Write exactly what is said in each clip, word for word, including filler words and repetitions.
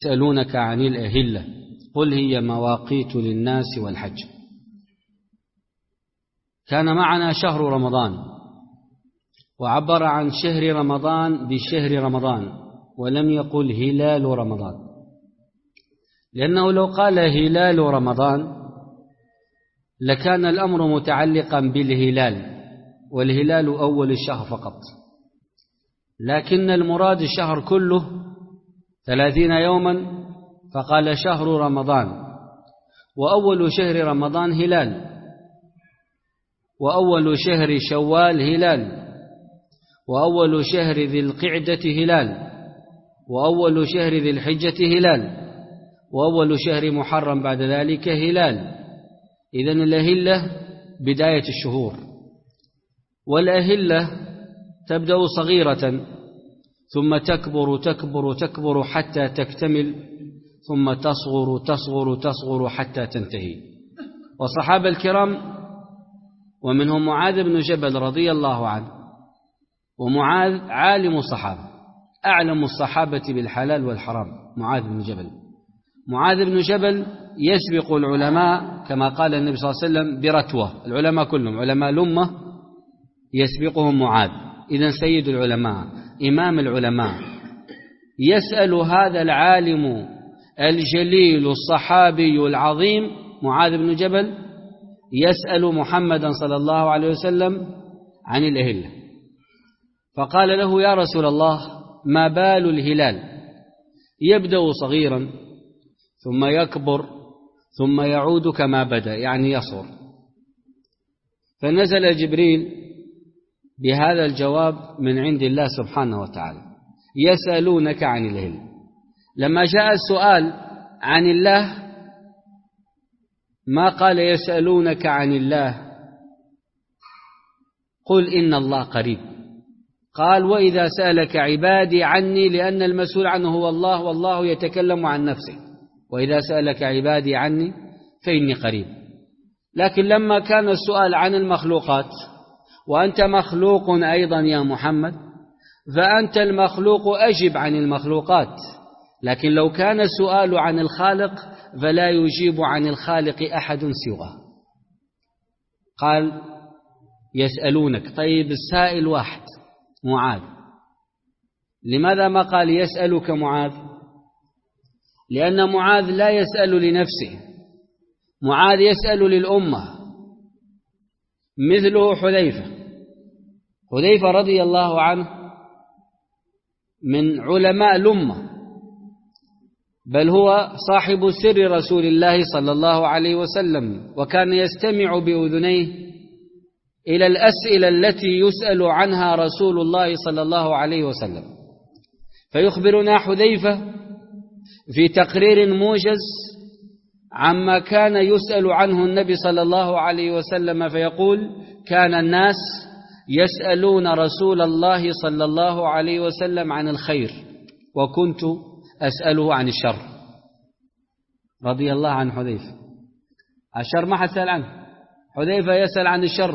يسألونك عن الأهلة قل هي مواقيت للناس والحج. كان معنا شهر رمضان وعبر عن شهر رمضان بشهر رمضان ولم يقل هلال رمضان، لأنه لو قال هلال رمضان لكان الأمر متعلقا بالهلال، والهلال أول الشهر فقط، لكن المراد الشهر كله ثلاثين يوما، فقال شهر رمضان، وأول شهر رمضان هلال، وأول شهر شوال هلال، وأول شهر ذي القعدة هلال، وأول شهر ذي الحجة هلال، وأول شهر محرم بعد ذلك هلال. إذن الأهلة بداية الشهور، والأهلة تبدأ صغيرة ثم تكبر تكبر تكبر حتى تكتمل، ثم تصغر تصغر تصغر حتى تنتهي. والصحابة الكرام ومنهم معاذ بن جبل رضي الله عنه، ومعاذ عالم الصحابة أعلم الصحابة بالحلال والحرام، معاذ بن جبل معاذ بن جبل يسبق العلماء كما قال النبي صلى الله عليه وسلم برتوة، العلماء كلهم علماء الأمة يسبقهم معاذ، إذن سيد العلماء إمام العلماء. يسأل هذا العالم الجليل الصحابي العظيم معاذ بن جبل يسأل محمدا صلى الله عليه وسلم عن الأهلة، فقال له يا رسول الله ما بال الهلال؟ يبدأ صغيرا ثم يكبر ثم يعود كما بدأ، يعني يصغر. فنزل جبريل بهذا الجواب من عند الله سبحانه وتعالى: يسألونك عن الهلال. لما جاء السؤال عن الله ما قال يسألونك عن الله قل إن الله قريب، قال وإذا سألك عبادي عني، لأن المسؤول عنه هو الله، والله يتكلم عن نفسه، وإذا سألك عبادي عني فإني قريب. لكن لما كان السؤال عن المخلوقات، وأنت مخلوق أيضا يا محمد، فأنت المخلوق أجب عن المخلوقات، لكن لو كان السؤال عن الخالق فلا يجيب عن الخالق أحد سواه. قال يسألونك، طيب السائل واحد معاذ، لماذا ما قال يسألك معاذ؟ لأن معاذ لا يسأل لنفسه، معاذ يسأل للأمة، مثله حذيفة. حذيفة رضي الله عنه من علماء الأمة، بل هو صاحب سر رسول الله صلى الله عليه وسلم، وكان يستمع بأذنيه إلى الأسئلة التي يسأل عنها رسول الله صلى الله عليه وسلم. فيخبرنا حذيفة في تقرير موجز عما كان يسأل عنه النبي صلى الله عليه وسلم، فيقول: كان الناس يسألون رسول الله صلى الله عليه وسلم عن الخير وكنت أسأله عن الشر. رضي الله عن حذيفة، الشر ما حد سأل عنه، حذيفة يسأل عن الشر.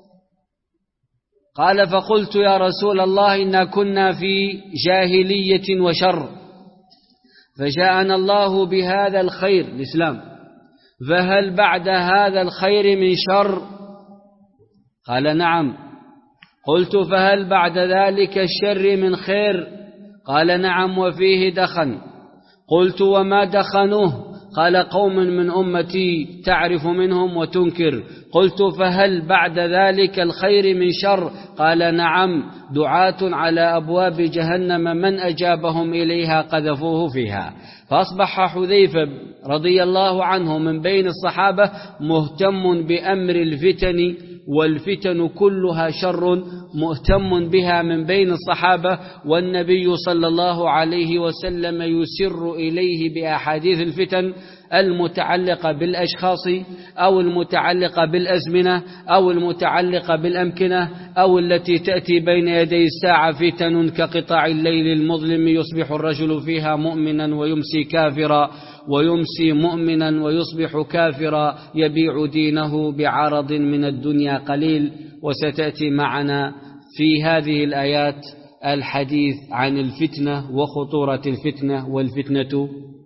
قال فقلت يا رسول الله إنا كنا في جاهلية وشر، فجاءنا الله بهذا الخير الإسلام، فهل بعد هذا الخير من شر؟ قال نعم. قلت فهل بعد ذلك الشر من خير؟ قال نعم وفيه دخن. قلت وما دخنوه؟ قال قوم من أمتي تعرف منهم وتنكر. قلت فهل بعد ذلك الخير من شر؟ قال نعم، دعاة على أبواب جهنم من أجابهم إليها قذفوه فيها. فأصبح حذيفة رضي الله عنه من بين الصحابة مهتم بأمر الفتن، والفتن كلها شر، مهتم بها من بين الصحابة، والنبي صلى الله عليه وسلم يسر إليه بأحاديث الفتن المتعلقة بالأشخاص أو المتعلقة بالأزمنة أو المتعلقة بالأمكنة أو التي تأتي بين يدي الساعة، فتن كقطاع الليل المظلم يصبح الرجل فيها مؤمنا ويمسي كافرا، ويمسي مؤمنا ويصبح كافرا، يبيع دينه بعرض من الدنيا قليل. وستأتي معنا في هذه الآيات الحديث عن الفتنة وخطورة الفتنة، والفتنة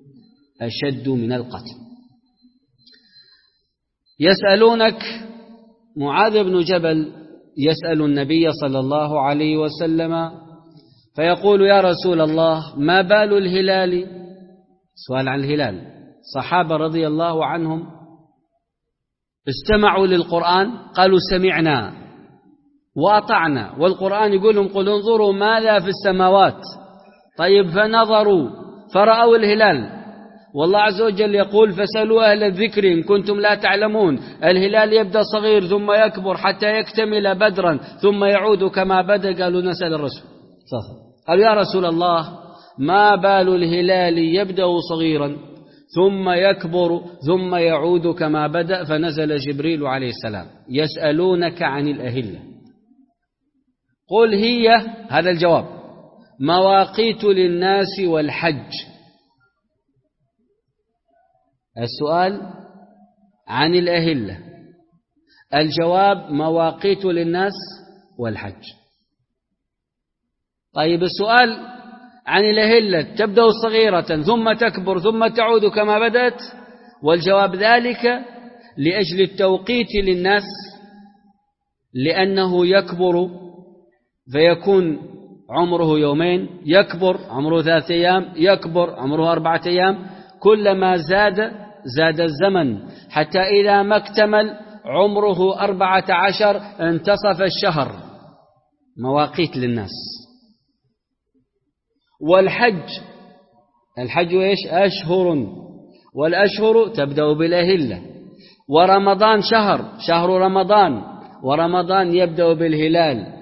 أشد من القتل. يسألونك، معاذ بن جبل يسأل النبي صلى الله عليه وسلم فيقول: يا رسول الله، ما بال الهلال؟ سؤال عن الهلال. صحابة رضي الله عنهم استمعوا للقرآن، قالوا: سمعنا وأطعنا، والقرآن يقول لهم: قل انظروا ماذا في السماوات. طيب، فنظروا فرأوا الهلال، والله عز وجل يقول: فسألوا أهل الذكر إن كنتم لا تعلمون. الهلال يبدأ صغير ثم يكبر حتى يكتمل بدرا ثم يعود كما بدأ. قالوا: نسأل الرسول. قالوا: يا رسول الله، ما بال الهلال يبدأ صغيرا ثم يكبر ثم يعود كما بدأ؟ فنزل جبريل عليه السلام: يسألونك عن الأهلة، قل هي، هذا الجواب، مواقيت للناس والحج. السؤال عن الأهلة، الجواب مواقيت للناس والحج. طيب، السؤال عن الأهلة تبدأ صغيرة ثم تكبر ثم تعود كما بدأت، والجواب ذلك لأجل التوقيت للناس، لأنه يكبر فيكون عمره يومين، يكبر عمره ثلاثة أيام، يكبر عمره أربعة أيام، كلما زاد زاد الزمن، حتى إذا ما اكتمل عمره أربعة عشر انتصف الشهر. مواقيت للناس. والحج، الحج إيش؟ أشهر، والأشهر تبدأ بالأهلة. ورمضان شهر، شهر رمضان، ورمضان يبدأ بالهلال.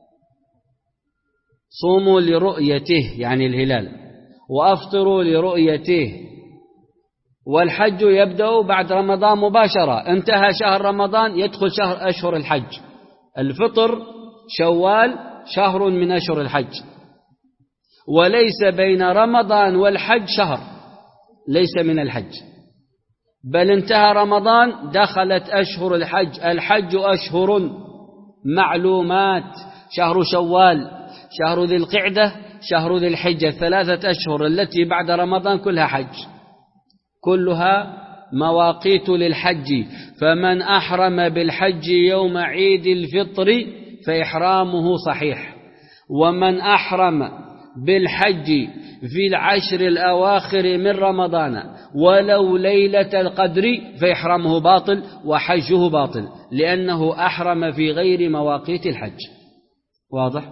صوموا لرؤيته يعني الهلال، وأفطروا لرؤيته. والحج يبدأ بعد رمضان مباشرة، انتهى شهر رمضان يدخل شهر أشهر الحج. الفطر شوال شهر من أشهر الحج، وليس بين رمضان والحج شهر، ليس من الحج، بل انتهى رمضان دخلت أشهر الحج. الحج أشهر معلومات: شهر شوال، شهر ذي القعدة، شهر ذي الحجة، ثلاثة أشهر التي بعد رمضان كلها حج، كلها مواقيت للحج. فمن أحرم بالحج يوم عيد الفطر فإحرامه صحيح، ومن أحرم بالحج في العشر الأواخر من رمضان ولو ليلة القدر فإحرامه باطل وحجه باطل، لأنه أحرم في غير مواقيت الحج. واضح؟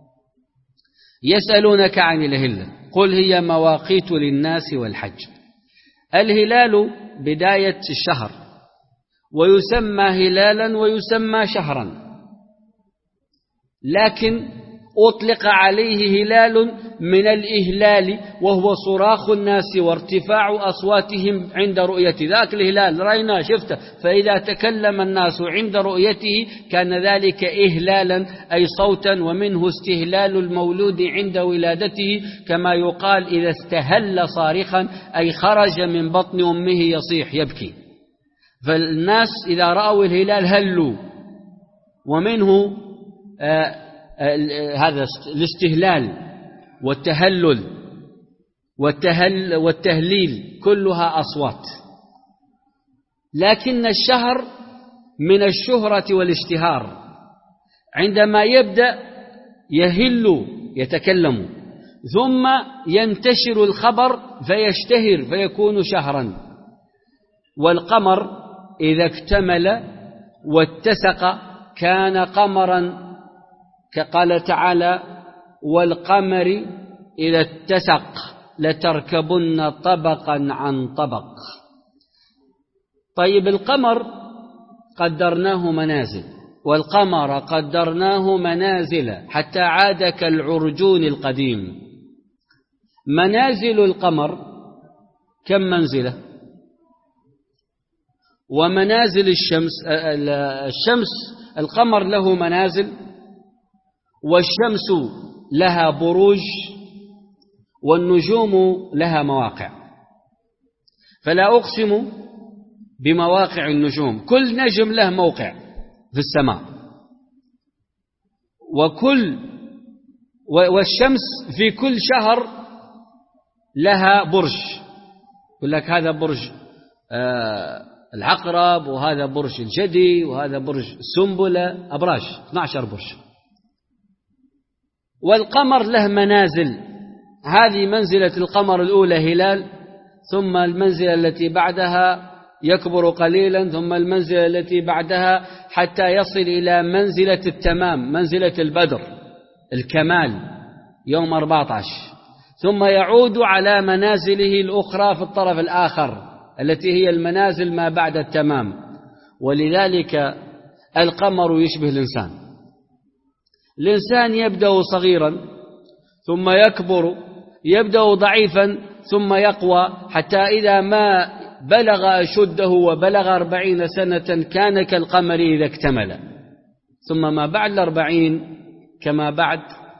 يسألونك عن الهلة، قل هي مواقيت للناس والحج. الهلال بداية الشهر، ويسمى هلالا ويسمى شهرا، لكن أطلق عليه هلال من الإهلال، وهو صراخ الناس وارتفاع أصواتهم عند رؤية ذاك الهلال، رأينا شفته. فإذا تكلم الناس عند رؤيته كان ذلك إهلالا، أي صوتا، ومنه استهلال المولود عند ولادته، كما يقال إذا استهل صارخا، أي خرج من بطن أمه يصيح يبكي. فالناس إذا رأوا الهلال هلوا، ومنه آه هذا الاستهلال والتهلل والتهل والتهليل، كلها أصوات. لكن الشهر من الشهرة والاشتهار، عندما يبدأ يهل يتكلم، ثم ينتشر الخبر فيشتهر فيكون شهرا. والقمر إذا اكتمل واتسق كان قمرا، كقال تعالى: والقمر إذا اتسق لتركبن طبقا عن طبق. طيب، القمر قدرناه منازل، والقمر قدرناه منازل حتى عاد كالعرجون القديم. منازل القمر كم منزلة؟ ومنازل الشمس، الشمس القمر له منازل، والشمس لها بروج، والنجوم لها مواقع. فلا أقسم بمواقع النجوم، كل نجم له موقع في السماء، وكل والشمس في كل شهر لها برج يقول لك هذا برج العقرب، وهذا برج الجدي، وهذا برج السنبلة، أبراج اثنا عشر برج. والقمر له منازل، هذه منزلة القمر الأولى هلال، ثم المنزلة التي بعدها يكبر قليلا، ثم المنزلة التي بعدها حتى يصل إلى منزلة التمام، منزلة البدر الكمال يوم أربعة عشر، ثم يعود على منازله الأخرى في الطرف الآخر التي هي المنازل ما بعد التمام. ولذلك القمر يشبه الإنسان. الإنسان يبدأ صغيرا ثم يكبر، يبدأ ضعيفا ثم يقوى، حتى إذا ما بلغ أشده وبلغ أربعين سنة كان كالقمر إذا اكتمل. ثم ما بعد الأربعين كما بعد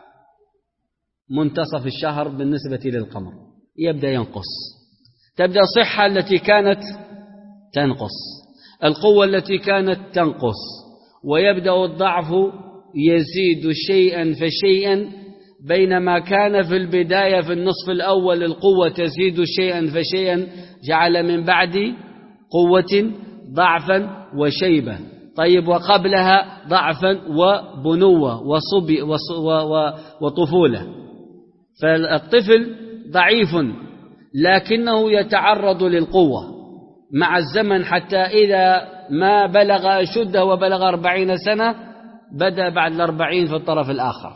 منتصف الشهر بالنسبة للقمر يبدأ ينقص، تبدأ الصحة التي كانت تنقص، القوة التي كانت تنقص، ويبدأ الضعف يزيد شيئا فشيئا، بينما كان في البداية في النصف الأول القوة تزيد شيئا فشيئا، جعل من بعد قوة ضعفا وشيبة. طيب وقبلها ضعفا وبنوة وصبي وطفولة. فالطفل ضعيف لكنه يتعرض للقوة مع الزمن، حتى إذا ما بلغ أشده وبلغ أربعين سنة بدأ بعد الأربعين في الطرف الآخر.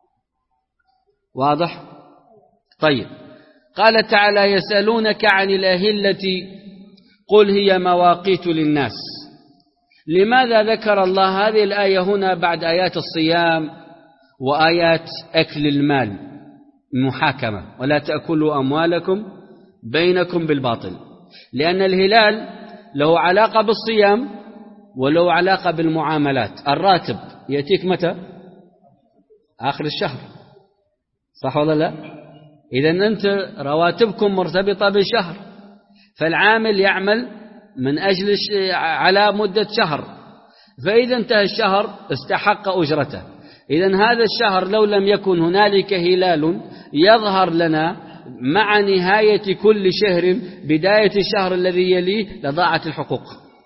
واضح؟ طيب، قال تعالى: يسألونك عن الأهلة قل هي مواقيت للناس. لماذا ذكر الله هذه الآية هنا بعد آيات الصيام وآيات أكل المال محاكمة ولا تأكلوا أموالكم بينكم بالباطل؟ لأن الهلال له علاقة بالصيام وله علاقة بالمعاملات. الراتب يأتيك متى؟ آخر الشهر، صح ولا لا؟ إذن أنت رواتبكم مرتبطة بالشهر، فالعامل يعمل من أجل على مدة شهر، فإذا انتهى الشهر استحق أجرته. إذن هذا الشهر لو لم يكن هنالك هلال يظهر لنا مع نهاية كل شهر بداية الشهر الذي يليه لضاعت الحقوق.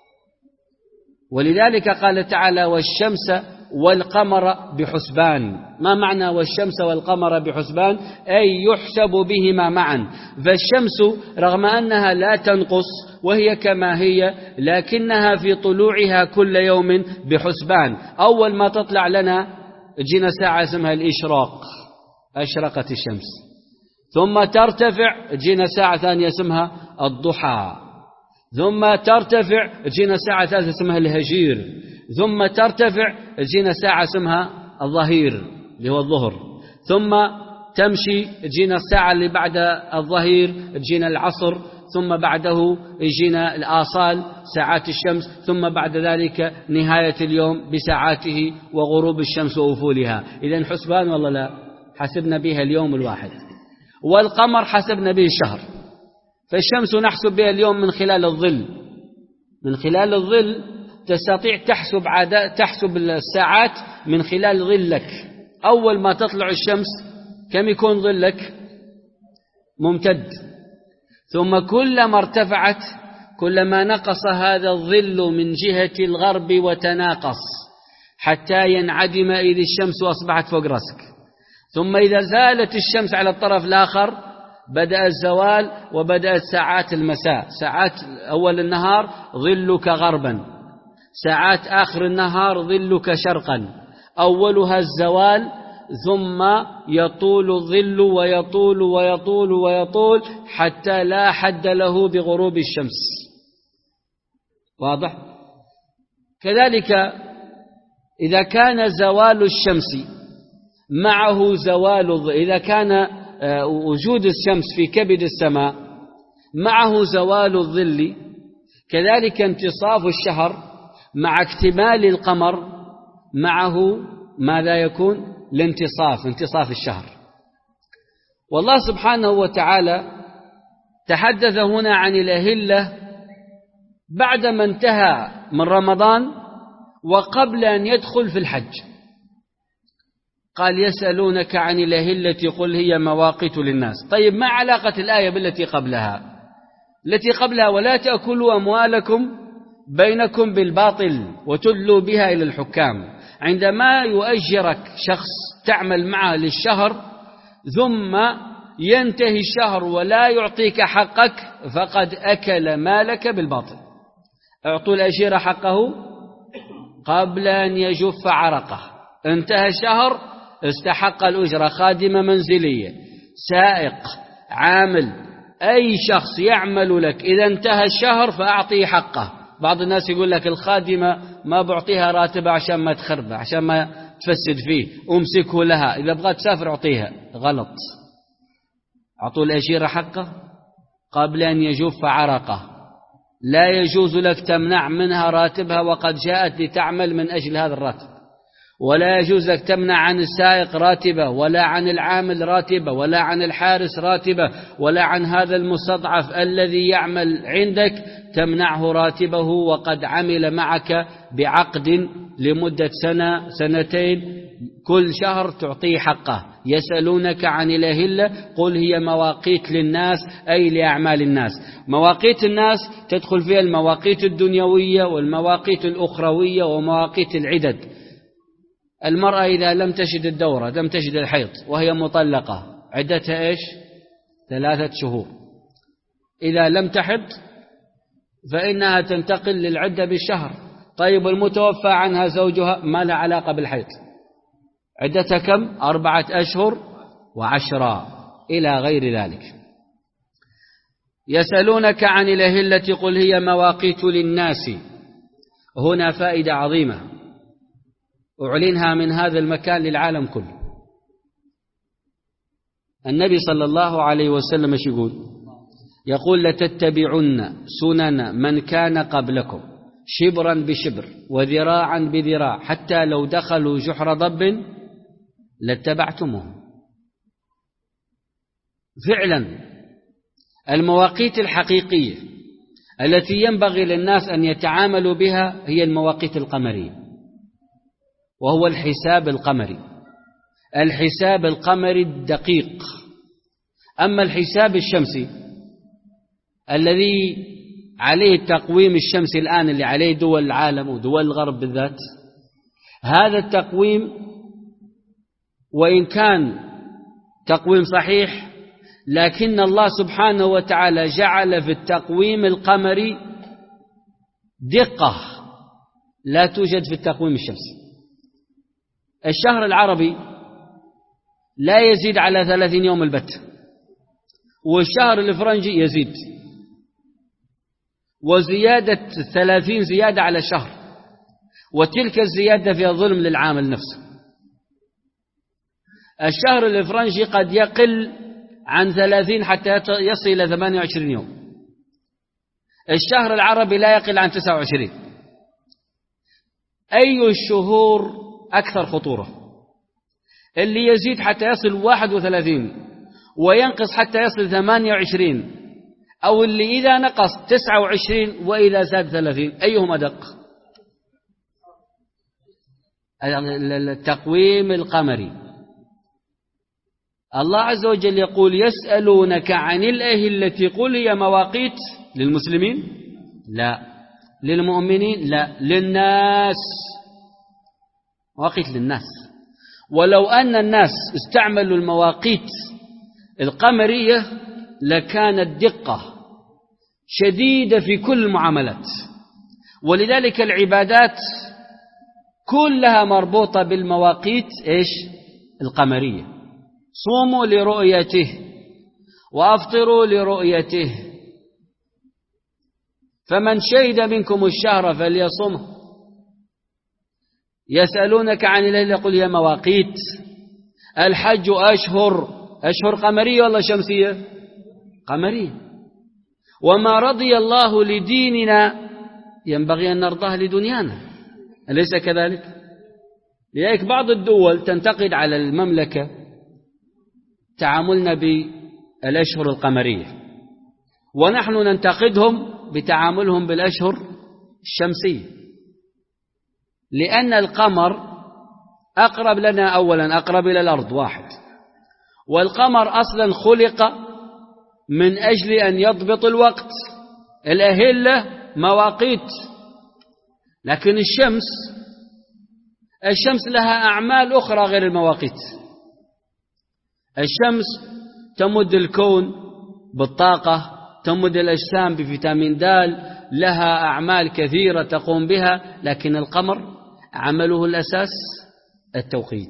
ولذلك قال تعالى: والشمس والقمر بحسبان. ما معنى والشمس والقمر بحسبان؟ أي يحسب بهما معا. فالشمس رغم أنها لا تنقص وهي كما هي، لكنها في طلوعها كل يوم بحسبان. أول ما تطلع لنا جينا ساعة اسمها الإشراق، أشرقت الشمس، ثم ترتفع جينا ساعة ثانية اسمها الضحى، ثم ترتفع جينا ساعة ثالثة اسمها الهجير، ثم ترتفع جينا ساعة اسمها الظهير اللي هو الظهر، ثم تمشي جينا الساعة اللي بعد الظهير جينا العصر، ثم بعده جينا الآصال ساعات الشمس، ثم بعد ذلك نهاية اليوم بساعاته وغروب الشمس وأفولها. إذن حسبان والله لا، حسبنا بها اليوم الواحد. والقمر حسبنا به الشهر. فالشمس نحسب بها اليوم من خلال الظل، من خلال الظل تستطيع تحسب عادة تحسب الساعات من خلال ظلك. أول ما تطلع الشمس كم يكون ظلك؟ ممتد، ثم كلما ارتفعت كلما نقص هذا الظل من جهة الغرب وتناقص حتى ينعدم إذ الشمس أصبحت فوق رأسك. ثم إذا زالت الشمس على الطرف الآخر بدأ الزوال وبدأت ساعات المساء. ساعات أول النهار ظلك غربا، ساعات آخر النهار ظلك شرقا. أولها الزوال، ثم يطول الظل ويطول ويطول ويطول حتى لا حد له بغروب الشمس. واضح؟ كذلك إذا كان زوال الشمس معه زوال الظل، إذا كان وجود الشمس في كبد السماء معه زوال الظل، كذلك انتصاف الشهر مع اكتمال القمر معه ماذا يكون؟ الانتصاف، انتصاف الشهر. والله سبحانه وتعالى تحدث هنا عن الأهلة بعدما انتهى من رمضان وقبل أن يدخل في الحج. قال: يسألونك عن الأهلة قل هي مواقيت للناس. طيب، ما علاقة الآية بالتي قبلها؟ التي قبلها ولا تأكلوا أموالكم بينكم بالباطل وتدلوا بها إلى الحكام. عندما يؤجرك شخص تعمل معه للشهر ثم ينتهي الشهر ولا يعطيك حقك فقد أكل مالك بالباطل. اعطوا الأجير حقه قبل أن يجف عرقه. انتهى الشهر استحق الأجرة. خادمة منزلية، سائق، عامل، أي شخص يعمل لك إذا انتهى الشهر فأعطيه حقه. بعض الناس يقول لك الخادمة ما بعطيها راتبة عشان ما تخربه، عشان ما تفسد فيه، أمسكه لها، إذا بغت تسافر أعطيها. غلط. أعطوا الأجير حقه قبل أن يجف عرقه. لا يجوز لك تمنع منها راتبها وقد جاءت لتعمل من أجل هذا الراتب، ولا يجوز لك تمنع عن السائق راتبه، ولا عن العامل راتبه، ولا عن الحارس راتبه، ولا عن هذا المستضعف الذي يعمل عندك تمنعه راتبه وقد عمل معك بعقد لمدة سنة سنتين، كل شهر تعطيه حقه. يسألونك عن الأهلة قل هي مواقيت للناس أي لأعمال الناس. مواقيت الناس تدخل فيها المواقيت الدنيوية والمواقيت الأخروية ومواقيت العدد. المرأة إذا لم تجد الدورة، لم تجد الحيض وهي مطلقة، عدتها إيش؟ ثلاثة شهور. إذا لم تحض فإنها تنتقل للعدة بالشهر. طيب المتوفى عنها زوجها ما له علاقة بالحيض، عدتها كم؟ أربعة أشهر وعشرة إلى غير ذلك. يسألونك عن الأهلة قل هي مواقيت للناس. هنا فائدة عظيمة أعلنها من هذا المكان للعالم كله. النبي صلى الله عليه وسلم ايش يقول؟ يقول لتتبعن سنن من كان قبلكم شبرا بشبر وذراعا بذراع حتى لو دخلوا جحر ضب لاتبعتموه. فعلا المواقيت الحقيقية التي ينبغي للناس أن يتعاملوا بها هي المواقيت القمرية، وهو الحساب القمري، الحساب القمري الدقيق. أما الحساب الشمسي الذي عليه التقويم الشمسي الآن اللي عليه دول العالم ودول الغرب بالذات، هذا التقويم وإن كان تقويم صحيح لكن الله سبحانه وتعالى جعل في التقويم القمري دقة لا توجد في التقويم الشمسي. الشهر العربي لا يزيد على ثلاثين يوم البت، والشهر الفرنجي يزيد، وزيادة ثلاثين زيادة على الشهر، وتلك الزيادة فيها ظلم للعامل نفسه. الشهر الفرنجي قد يقل عن ثلاثين حتى يصل إلى ثمانية وعشرين يوم، الشهر العربي لا يقل عن تسعة وعشرين. أي الشهور أكثر خطورة؟ اللي يزيد حتى يصل واحد وثلاثين وينقص حتى يصل ثمانية وعشرين، أو اللي إذا نقص تسعة وعشرين وإذا زاد ثلاثين؟ أيهم أدق؟ التقويم القمري. الله عز وجل يقول يسألونك عن الأهلة قل هي مواقيت للمسلمين؟ لا. للمؤمنين؟ لا. للناس، مواقيت للناس. ولو أن الناس استعملوا المواقيت القمرية لكانت دقة شديدة في كل المعاملات، ولذلك العبادات كلها مربوطة بالمواقيت إيش؟ القمرية. صوموا لرؤيته وأفطروا لرؤيته، فمن شهد منكم الشهر فليصمه. يسألونك عن الأهلة قل هي مواقيت. الحج أشهر، أشهر قمرية ولا شمسية؟ قمرية. وما رضي الله لديننا ينبغي أن نرضاه لدنيانا، أليس كذلك؟ لذلك بعض الدول تنتقد على المملكة تعاملنا بالأشهر القمرية، ونحن ننتقدهم بتعاملهم بالأشهر الشمسية، لأن القمر أقرب لنا، أولا أقرب إلى الأرض واحد، والقمر أصلا خلق من أجل أن يضبط الوقت الأهلة مواقيت، لكن الشمس الشمس لها أعمال أخرى غير المواقيت. الشمس تمد الكون بالطاقة، تمد الأجسام بفيتامين د، لها أعمال كثيرة تقوم بها، لكن القمر عمله الأساس التوقيت.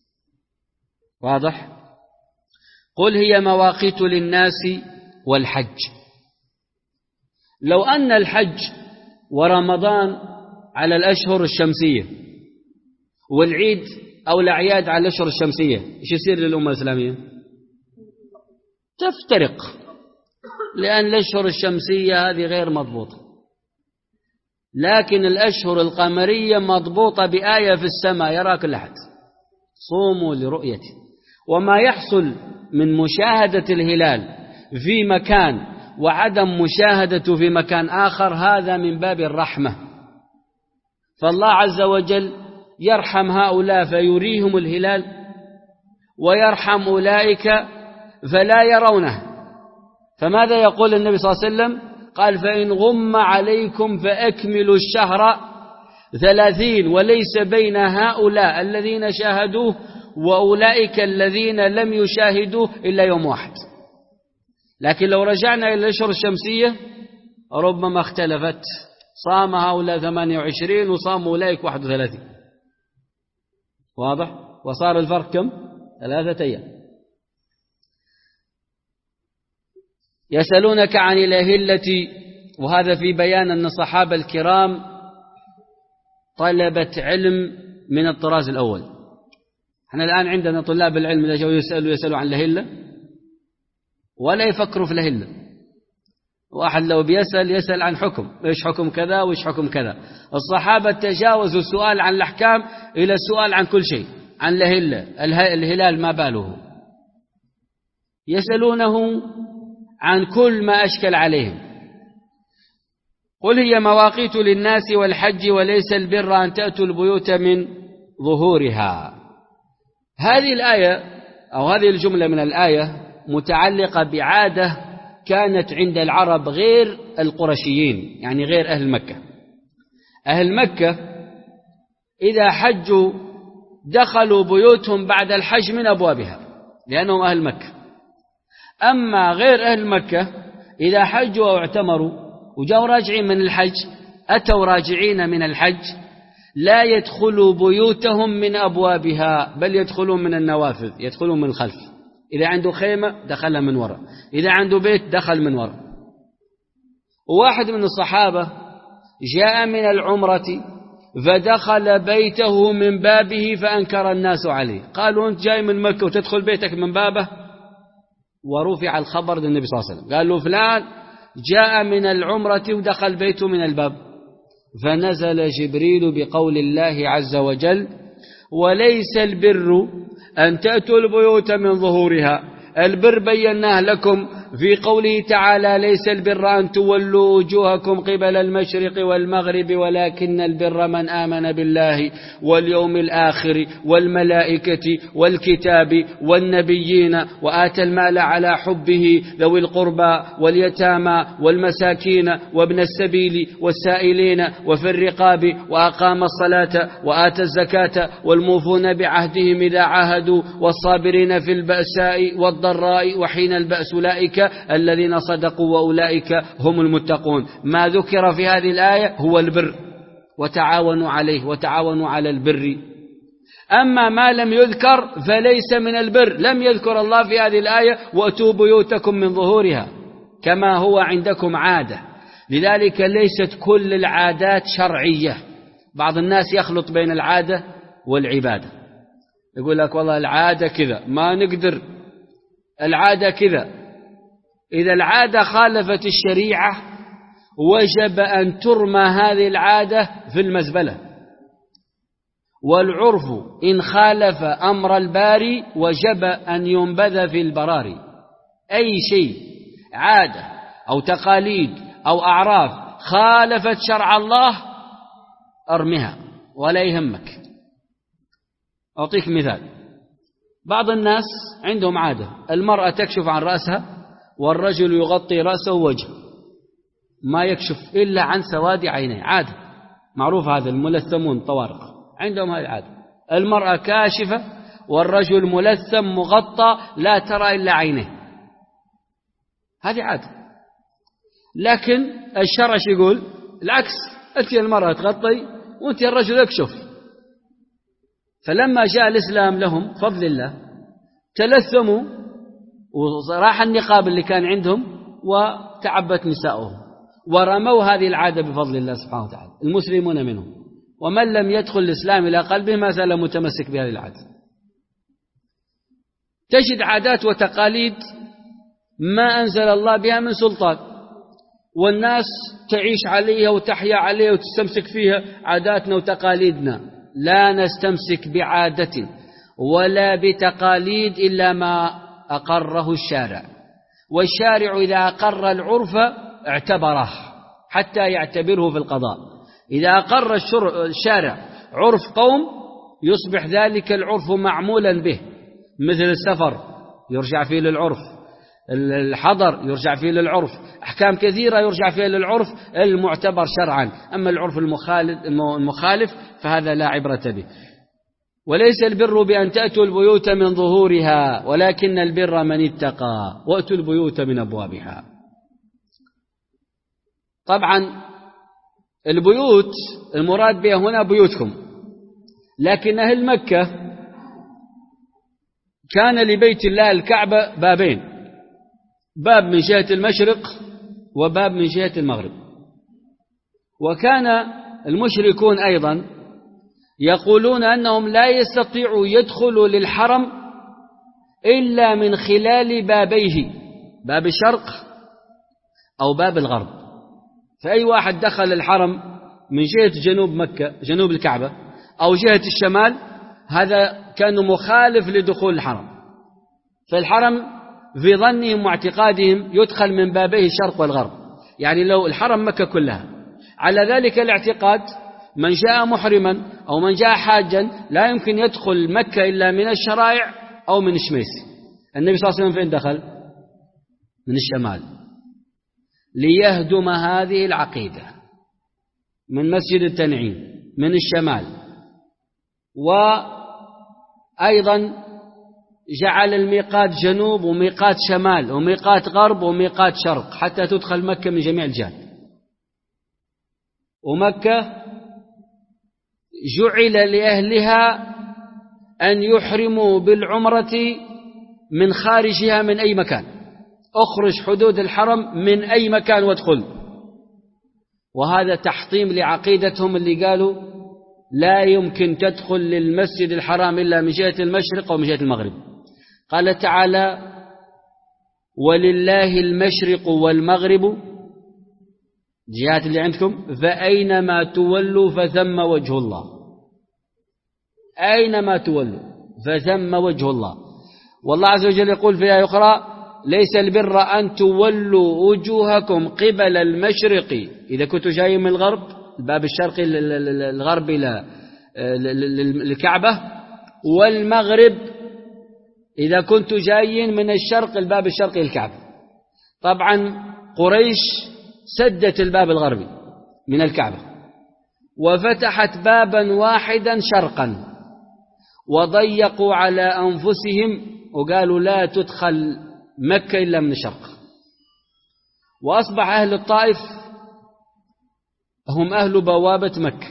واضح؟ قل هي مواقيت للناس والحج. لو أن الحج ورمضان على الأشهر الشمسية والعيد أو الأعياد على الأشهر الشمسية، إيش يصير للأمة الإسلامية؟ تفترق، لأن الأشهر الشمسية هذه غير مضبوطة، لكن الأشهر القمرية مضبوطة بآية في السماء يرى كل أحد. صوموا لرؤيته. وما يحصل من مشاهدة الهلال في مكان وعدم مشاهدته في مكان آخر هذا من باب الرحمة، فالله عز وجل يرحم هؤلاء فيريهم الهلال، ويرحم أولئك فلا يرونه. فماذا يقول النبي صلى الله عليه وسلم؟ قال فإن غم عليكم فأكملوا الشهر ثلاثين، وليس بين هؤلاء الذين شاهدوه وأولئك الذين لم يشاهدوه إلا يوم واحد. لكن لو رجعنا إلى الأشهر الشمسية ربما اختلفت، صام هؤلاء ثمانية وعشرين وصام أولئك واحد وثلاثين. واضح؟ وصار الفرق كم؟ ثلاثة أيام. يسألونك عن الأهلة، وهذا في بيان أن الصحابة الكرام طلبة علم من الطراز الأول. احنا الآن عندنا طلاب العلم إذا جاءوا يسألوا يسألوا عن الأهلة ولا يفكروا في الأهلة. واحد لو بيسأل يسأل عن حكم، إيش حكم كذا وإيش حكم كذا. الصحابة تجاوزوا السؤال عن الأحكام إلى السؤال عن كل شيء، عن الأهلة، الهلال ما باله. يسألونه عن كل ما أشكل عليهم. قل هي مواقيت للناس والحج وليس البر أن تأتوا البيوت من ظهورها. هذه الآية أو هذه الجملة من الآية متعلقة بعادة كانت عند العرب غير القرشيين، يعني غير أهل مكة. أهل مكة إذا حجوا دخلوا بيوتهم بعد الحج من أبوابها لأنهم أهل مكة. أما غير أهل مكة إذا حجوا أو اعتمروا وجاءوا راجعين من الحج، أتوا راجعين من الحج لا يدخلوا بيوتهم من أبوابها، بل يدخلون من النوافذ، يدخلون من الخلف. إذا عنده خيمة دخلها من وراء، إذا عنده بيت دخل من وراء. وواحد من الصحابة جاء من العمرة فدخل بيته من بابه فأنكر الناس عليه، قالوا أنت جاي من مكة وتدخل بيتك من بابه؟ ورفع الخبر للنبي صلى الله عليه وسلم، قال له فلان جاء من العمرة ودخل بيته من الباب. فنزل جبريل بقول الله عز وجل وليس البر أن تأتوا البيوت من ظهورها. البر بيناه لكم في قوله تعالى ليس البر أن تولوا وجوهكم قبل المشرق والمغرب ولكن البر من آمن بالله واليوم الآخر والملائكة والكتاب والنبيين وآتى المال على حبه ذوي القربى واليتامى والمساكين وابن السبيل والسائلين وفي الرقاب وأقام الصلاة وآتى الزكاة والموفون بعهدهم إذا عاهدوا والصابرين في البأساء والضراء وحين البأس أولئك الذين صدقوا وأولئك هم المتقون. ما ذكر في هذه الآية هو البر، وتعاونوا عليه، وتعاونوا على البر. أما ما لم يذكر فليس من البر. لم يذكر الله في هذه الآية وأتوا بيوتكم من ظهورها كما هو عندكم عادة. لذلك ليست كل العادات شرعية. بعض الناس يخلط بين العادة والعبادة، يقول لك والله العادة كذا ما نقدر، العادة كذا. إذا العادة خالفت الشريعة وجب أن ترمى هذه العادة في المزبلة. والعرف إن خالف أمر الباري وجب أن ينبذ في البراري. أي شيء عادة أو تقاليد أو أعراف خالفت شرع الله أرمها ولا يهمك. أعطيك مثال. بعض الناس عندهم عادة المرأة تكشف عن رأسها والرجل يغطي رأسه ووجهه. ما يكشف إلا عن سواد عينيه، عادة معروف، هذا الملثمون طوارق عندهم هذه العادة. المرأة كاشفة والرجل ملثم مغطى لا ترى إلا عينيه، هذه عادة. لكن الشرع يقول العكس، أنت المرأة تغطي وأنت الرجل يكشف. فلما جاء الإسلام لهم فضل الله تلثموا وراح النقاب اللي كان عندهم وتعبت نساؤهم، ورموا هذه العادة بفضل الله سبحانه وتعالى المسلمون منهم. ومن لم يدخل الإسلام إلى قلبه ما زال متمسك بهذه العادة. تجد عادات وتقاليد ما أنزل الله بها من سلطان، والناس تعيش عليها وتحيا عليها وتستمسك فيها. عاداتنا وتقاليدنا لا نستمسك بعادة ولا بتقاليد إلا ما أقره الشارع، والشارع إذا أقر العرف اعتبره حتى يعتبره في القضاء. إذا أقر الشارع عرف قوم يصبح ذلك العرف معمولا به، مثل السفر يرجع فيه للعرف، الحضر يرجع فيه للعرف، أحكام كثيرة يرجع فيها للعرف المعتبر شرعا. أما العرف المخالف فهذا لا عبرة به. وليس البر بأن تأتوا البيوت من ظهورها ولكن البر من اتقى وأتوا البيوت من أبوابها. طبعا البيوت المراد بها هنا بيوتكم، لكن أهل مكة كان لبيت الله الكعبة بابين، باب من جهة المشرق وباب من جهة المغرب. وكان المشركون أيضا يقولون أنهم لا يستطيعوا يدخلوا للحرم إلا من خلال بابيه، باب الشرق أو باب الغرب. فأي واحد دخل الحرم من جهة جنوب مكة جنوب الكعبة أو جهة الشمال هذا كان مخالف لدخول الحرم. فالحرم في ظنهم واعتقادهم يدخل من بابيه الشرق والغرب، يعني لو الحرم مكة كلها. على ذلك الاعتقاد من جاء محرما أو من جاء حاجا لا يمكن يدخل مكة إلا من الشرائع أو من الشميس. النبي صلى الله عليه وسلم فين دخل؟ من الشمال، ليهدم هذه العقيدة من مسجد التنعيم من الشمال. وأيضا جعل الميقات جنوب وميقات شمال وميقات غرب وميقات شرق حتى تدخل مكة من جميع الجهات. ومكة جعل لأهلها أن يحرموا بالعمرة من خارجها من أي مكان، أخرج حدود الحرم من أي مكان وادخل. وهذا تحطيم لعقيدتهم اللي قالوا لا يمكن تدخل للمسجد الحرام إلا من جهة المشرق أو من جهة المغرب. قال تعالى ولله المشرق والمغرب، جهات اللي عندكم، فأينما تولوا فثم وجه الله، أينما تولوا فثم وجه الله. والله عز وجل يقول في آية أخرى ليس البر أن تولوا وجوهكم قبل المشرق، إذا كنتوا جايين من الغرب الباب الشرقي الغرب إلى الكعبة، والمغرب إذا كنتوا جايين من الشرق الباب الشرقي للكعبة. طبعا قريش سدت الباب الغربي من الكعبة وفتحت بابا واحدا شرقا، وضيقوا على أنفسهم وقالوا لا تدخل مكة إلا من الشرق. وأصبح أهل الطائف هم أهل بوابة مكة،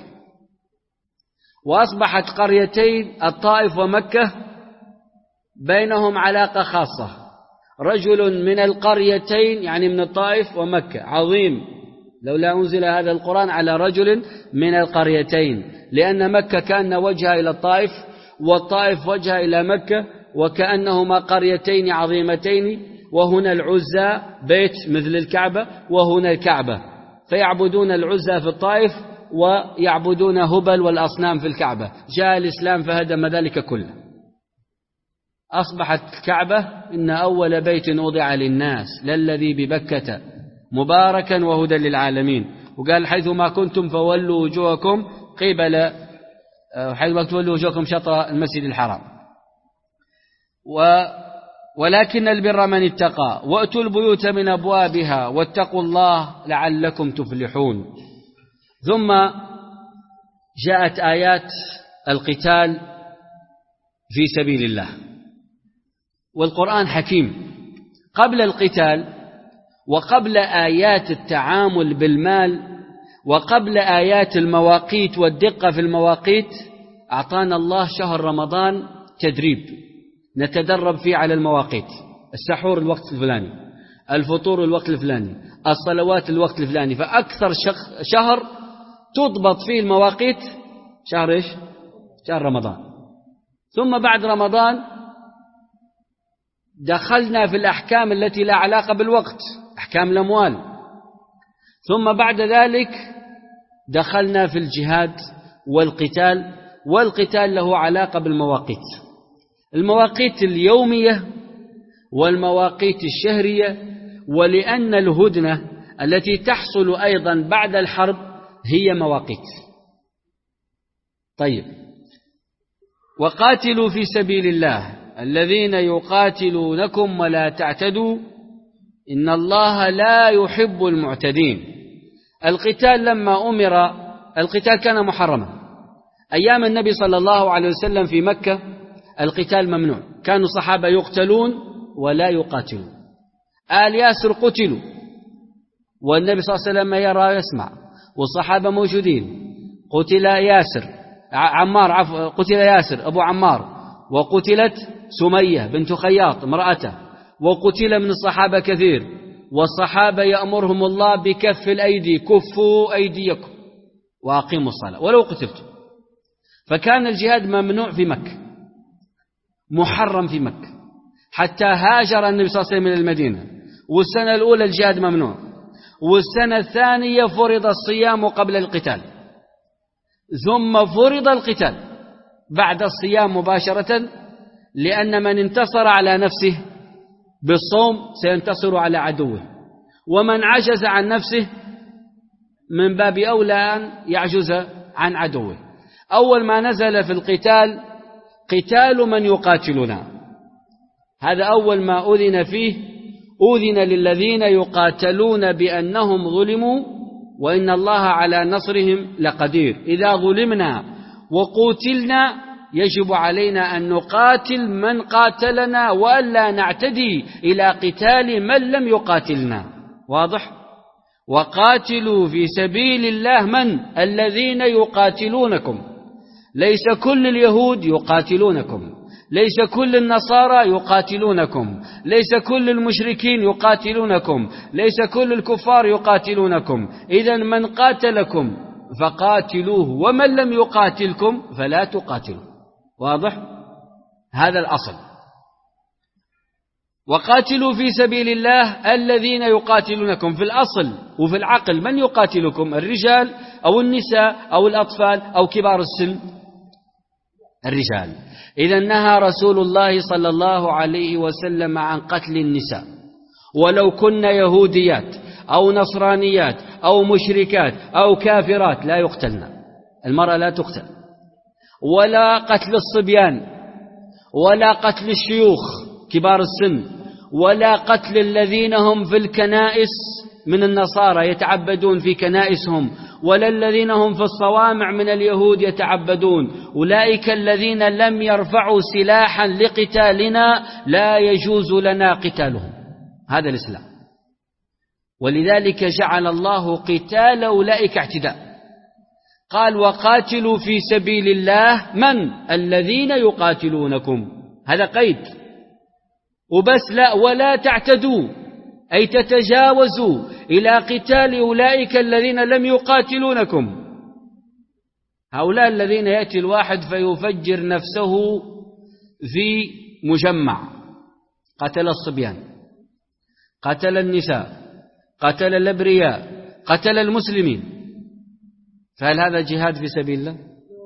وأصبحت قريتين الطائف ومكة بينهم علاقة خاصة. رجل من القريتين يعني من الطائف ومكة عظيم، لولا أنزل هذا القرآن على رجل من القريتين، لأن مكة كان وجهها إلى الطائف والطائف وجهها إلى مكة، وكأنهما قريتين عظيمتين. وهنا العزى بيت مثل الكعبة وهنا الكعبة، فيعبدون العزى في الطائف ويعبدون هبل والأصنام في الكعبة. جاء الإسلام فهدم ذلك كله. أصبحت الكعبة إن أول بيت وضع للناس للذي ببكة مباركا وهدى للعالمين. وقال حيثما كنتم فولوا وجوهكم قبل حيثما تولوا وجوهكم شطر المسجد الحرام. ولكن البر من اتقى وأتوا البيوت من أبوابها واتقوا الله لعلكم تفلحون. ثم جاءت آيات القتال في سبيل الله. والقرآن حكيم، قبل القتال وقبل آيات التعامل بالمال وقبل آيات المواقيت والدقة في المواقيت أعطانا الله شهر رمضان تدريب نتدرب فيه على المواقيت. السحور الوقت الفلاني، الفطور الوقت الفلاني، الصلوات الوقت الفلاني. فأكثر شهر تضبط فيه المواقيت شهر إيش؟ شهر رمضان. ثم بعد رمضان دخلنا في الأحكام التي لا علاقة بالوقت، أحكام الأموال. ثم بعد ذلك دخلنا في الجهاد والقتال، والقتال له علاقة بالمواقيت، المواقيت اليومية والمواقيت الشهرية. ولأن الهدنة التي تحصل أيضا بعد الحرب هي مواقيت. طيب، وقاتلوا في سبيل الله الذين يقاتلونكم ولا تعتدوا إن الله لا يحب المعتدين. القتال لما أمر، القتال كان محرما أيام النبي صلى الله عليه وسلم في مكة، القتال ممنوع، كانوا الصحابة يقتلون ولا يقاتلون. آل ياسر قتلوا والنبي صلى الله عليه وسلم يرى يسمع والصحابة موجودين. قتل ياسر عمار عفوا قتل ياسر أبو عمار، وقتلت سمية بنت خياط امرأته، وقتل من الصحابة كثير. والصحابة يأمرهم الله بكف الأيدي، كفوا أيديكم وأقيموا الصلاة ولو قتلتم. فكان الجهاد ممنوع في مكة، محرم في مكة، حتى هاجر النبي صلى الله عليه وسلم إلى المدينة. والسنة الأولى الجهاد ممنوع، والسنة الثانية فرض الصيام قبل القتال، ثم فرض القتال بعد الصيام مباشرة، لأن من انتصر على نفسه بالصوم سينتصر على عدوه، ومن عجز عن نفسه من باب أولى أن يعجز عن عدوه. أول ما نزل في القتال قتال من يقاتلنا، هذا أول ما أذن فيه. أذن للذين يقاتلون بأنهم ظلموا وإن الله على نصرهم لقدير. إذا ظلمنا وقوتلنا يجب علينا أن نقاتل من قاتلنا وألا نعتدي إلى قتال من لم يقاتلنا. واضح؟ وقاتلوا في سبيل الله من؟ الذين يقاتلونكم. ليس كل اليهود يقاتلونكم، ليس كل النصارى يقاتلونكم، ليس كل المشركين يقاتلونكم، ليس كل الكفار يقاتلونكم. إذن من قاتلكم فقاتلوه، ومن لم يقاتلكم فلا تقاتلوا. واضح؟ هذا الأصل. وقاتلوا في سبيل الله الذين يقاتلونكم. في الأصل وفي العقل من يقاتلكم؟ الرجال أو النساء أو الأطفال أو كبار السن؟ الرجال. إذا نهى رسول الله صلى الله عليه وسلم عن قتل النساء، ولو كن يهوديات أو نصرانيات أو مشركات أو كافرات لا يقتلن، المرأة لا تقتل. ولا قتل الصبيان، ولا قتل الشيوخ كبار السن، ولا قتل الذين هم في الكنائس من النصارى يتعبدون في كنائسهم، ولا الذين هم في الصوامع من اليهود يتعبدون. أولئك الذين لم يرفعوا سلاحا لقتالنا لا يجوز لنا قتالهم. هذا الإسلام. ولذلك جعل الله قتال أولئك اعتداء. قال وقاتلوا في سبيل الله من؟ الذين يقاتلونكم. هذا قيد. وبس لا، ولا تعتدوا أي تتجاوزوا إلى قتال أولئك الذين لم يقاتلونكم. هؤلاء الذين يأتي الواحد فيفجر نفسه في مجمع، قتل الصبيان، قتل النساء، قتل الأبرياء، قتل المسلمين، فهل هذا جهاد في سبيل الله؟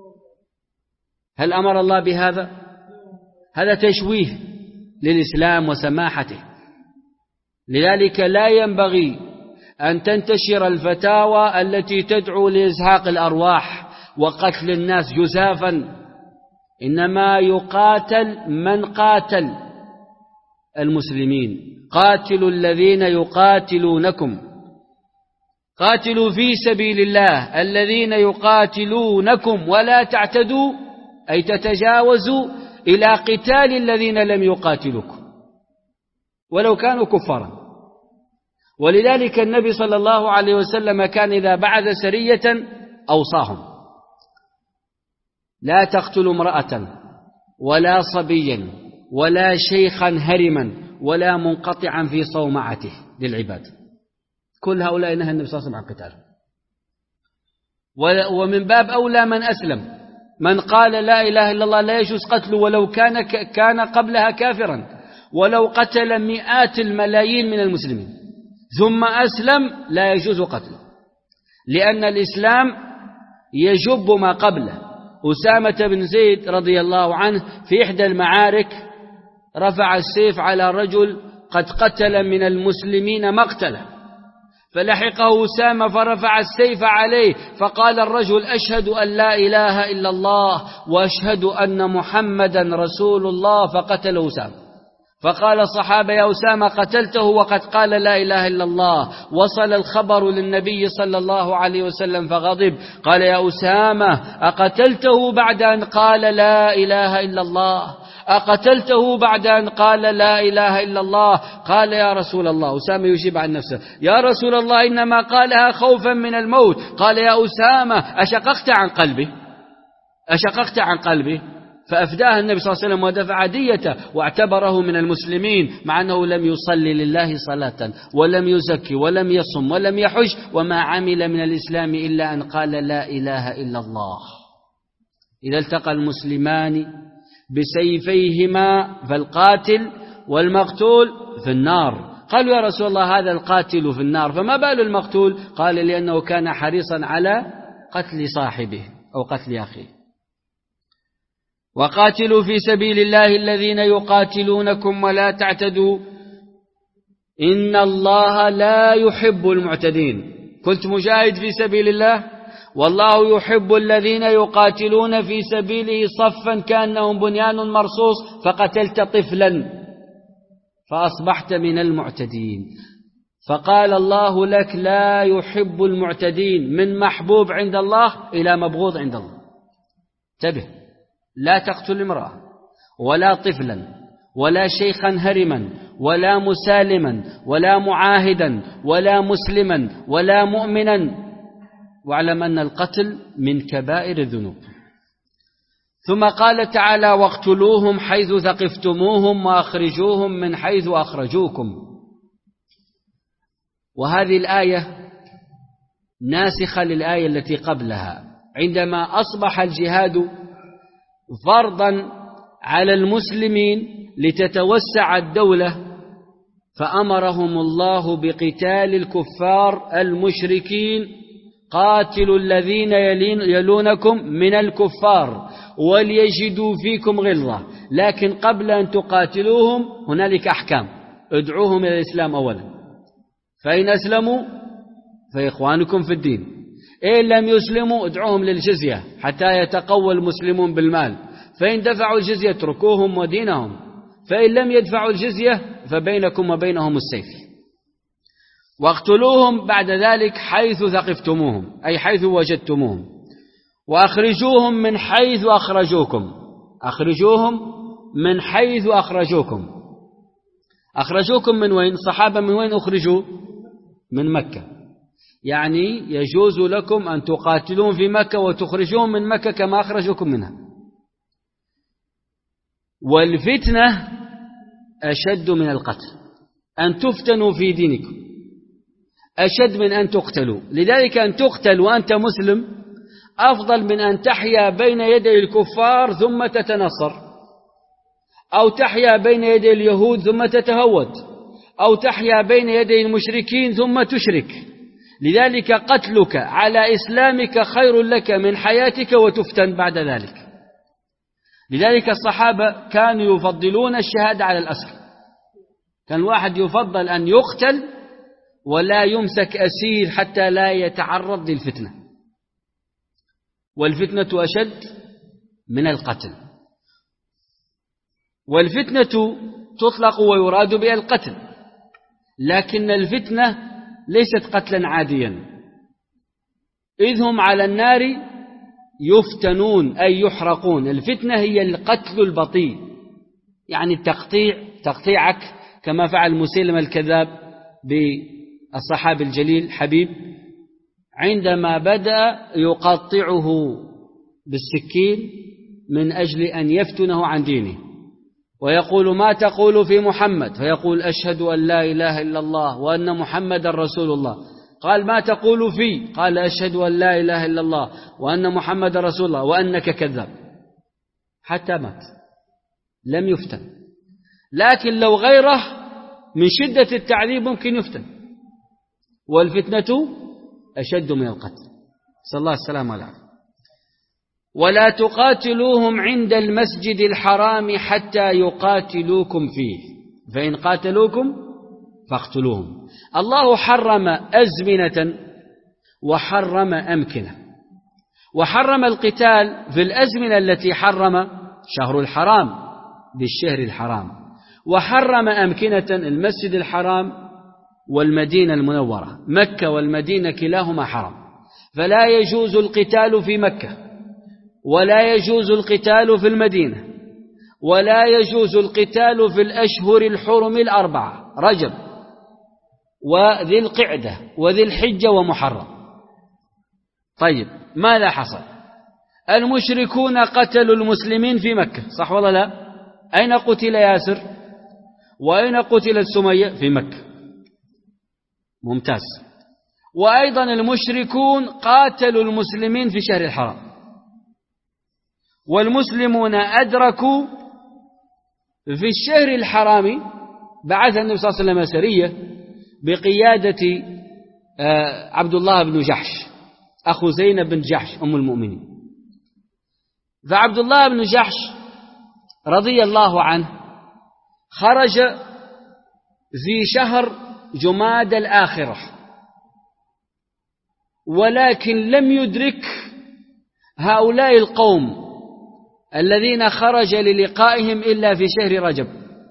هل أمر الله بهذا؟ هذا تشويه للإسلام وسماحته. لذلك لا ينبغي أن تنتشر الفتاوى التي تدعو لإزهاق الأرواح وقتل الناس جزافا. إنما يقاتل من قاتل المسلمين. قاتلوا الذين يقاتلونكم، قاتلوا في سبيل الله الذين يقاتلونكم ولا تعتدوا، أي تتجاوزوا إلى قتال الذين لم يقاتلوكم ولو كانوا كفارا. ولذلك النبي صلى الله عليه وسلم كان إذا بعث سرية أوصاهم: لا تقتلوا امرأة ولا صبيا ولا شيخا هرما ولا منقطعا في صومعته للعباد. كل هؤلاء نهى النبي صلى الله عليه وسلم عن قتالهم. ومن باب أولى من أسلم، من قال لا إله إلا الله لا يجوز قتله ولو كان كان قبلها كافرا، ولو قتل مئات الملايين من المسلمين ثم أسلم لا يجوز قتله، لأن الإسلام يجب ما قبله. أسامة بن زيد رضي الله عنه في إحدى المعارك رفع السيف على رجل قد قتل من المسلمين مقتله، فلحقه أسامة فرفع السيف عليه، فقال الرجل: أشهد أن لا إله إلا الله وأشهد أن محمدا رسول الله، فقتل أسامة. فقال الصحابة: يا أسامة قتلته وقد قال لا إله إلا الله. وصل الخبر للنبي صلى الله عليه وسلم فغضب، قال: يا أسامة أقتلته بعد أن قال لا إله إلا الله؟ أقتلته بعد أن قال لا إله إلا الله؟ قال: يا رسول الله، أسامة يجيب عن نفسه: يا رسول الله إنما قالها خوفا من الموت. قال: يا أسامة أشققت عن قلبه أشققت عن قلبه فأفداها النبي صلى الله عليه وسلم ودفع ديته واعتبره من المسلمين، مع أنه لم يصلي لله صلاة ولم يزكي ولم يصم ولم يحج، وما عمل من الإسلام إلا أن قال لا إله إلا الله. إذا التقى المسلمان بسيفيهما فالقاتل والمقتول في النار. قالوا: يا رسول الله هذا القاتل في النار، فما بال المقتول؟ قال: لأنه كان حريصا على قتل صاحبه أو قتل أخيه. وقاتلوا في سبيل الله الذين يقاتلونكم ولا تعتدوا إن الله لا يحب المعتدين. كنت مجاهد في سبيل الله، والله يحب الذين يقاتلون في سبيله صفا كأنهم بنيان مرصوص، فقتلت طفلا فأصبحت من المعتدين. فقال الله لك: لا يحب المعتدين، من محبوب عند الله إلى مبغوض عند الله. انتبه، لا تقتل امرأة ولا طفلا ولا شيخا هرما ولا مسالما ولا معاهدا ولا مسلما ولا مؤمنا، واعلم أن القتل من كبائر الذنوب. ثم قال تعالى: واقتلوهم حيث ثقفتموهم وأخرجوهم من حيث أخرجوكم. وهذه الآية ناسخة للآية التي قبلها، عندما أصبح الجهاد فرضا على المسلمين لتتوسع الدولة، فأمرهم الله بقتال الكفار المشركين: قاتلوا الذين يلونكم من الكفار وليجدوا فيكم غلظة. لكن قبل أن تقاتلوهم هنالك أحكام: ادعوهم إلى الإسلام أولا، فإن أسلموا فإخوانكم في الدين، إن لم يسلموا ادعوهم للجزية حتى يتقوى المسلمون بالمال، فإن دفعوا الجزية اتركوهم ودينهم، فإن لم يدفعوا الجزية فبينكم وبينهم السيف. واقتلوهم بعد ذلك حيث ثقفتموهم، أي حيث وجدتموهم، وأخرجوهم من حيث أخرجوكم. أخرجوهم من حيث أخرجوكم. أخرجوكم من وين؟ الصحابة من وين أخرجوا؟ من مكة. يعني يجوز لكم أن تقاتلون في مكة وتخرجون من مكة كما أخرجوكم منها. والفتنة أشد من القتل، أن تفتنوا في دينكم أشد من أن تقتلوا. لذلك أن تقتل وأنت مسلم أفضل من أن تحيا بين يدي الكفار ثم تتنصر، أو تحيا بين يدي اليهود ثم تتهود، أو تحيا بين يدي المشركين ثم تشرك. لذلك قتلك على إسلامك خير لك من حياتك وتفتن بعد ذلك. لذلك الصحابة كانوا يفضلون الشهادة على الأسر. كان الواحد يفضل أن يقتل ولا يمسك أسير حتى لا يتعرض للفتنة، والفتنة أشد من القتل. والفتنة تطلق ويراد بها القتل، لكن الفتنة ليست قتلا عاديا، إذ هم على النار يفتنون أي يحرقون. الفتنة هي القتل البطيء، يعني التقطيع، تقطيعك كما فعل مسيلمة الكذاب بالصحابي الجليل حبيب عندما بدأ يقطعه بالسكين من أجل أن يفتنه عن دينه، ويقول ما تقول في محمد؟ فيقول أشهد أن لا إله إلا الله وأن محمد رسول الله. قال ما تقول فيه؟ قال أشهد أن لا إله إلا الله وأن محمد رسول الله وأنك كذاب، حتى مات لم يفتن. لكن لو غيره من شدة التعذيب ممكن يفتن، والفتنة أشد من القتل، صلى الله السلام عليه. ولا تقاتلوهم عند المسجد الحرام حتى يقاتلوكم فيه فإن قاتلوكم فاقتلوهم. الله حرم أزمنة وحرم أمكنة، وحرم القتال في الأزمنة التي حرم شهر الحرام بالشهر الحرام، وحرم أمكنة المسجد الحرام والمدينة المنورة. مكة والمدينة كلاهما حرم، فلا يجوز القتال في مكة، ولا يجوز القتال في المدينة، ولا يجوز القتال في الأشهر الحرم الأربعة رجب وذي القعدة وذي الحجة ومحرم. طيب ماذا حصل؟ المشركون قتلوا المسلمين في مكة، صح ولا لا؟ أين قتل ياسر وأين قتلت سمية؟ في مكة. ممتاز. وأيضا المشركون قاتلوا المسلمين في شهر الحرام، والمسلمون أدركوا في الشهر الحرام بعث النبي صلى الله عليه وسلم سرية بقيادة عبد الله بن جحش أخو زينب بن جحش أم المؤمنين. فعبد الله بن جحش رضي الله عنه خرج في شهر جماد الآخرة، ولكن لم يدرك هؤلاء القوم الذين خرج للقائهم إلا في شهر رجب،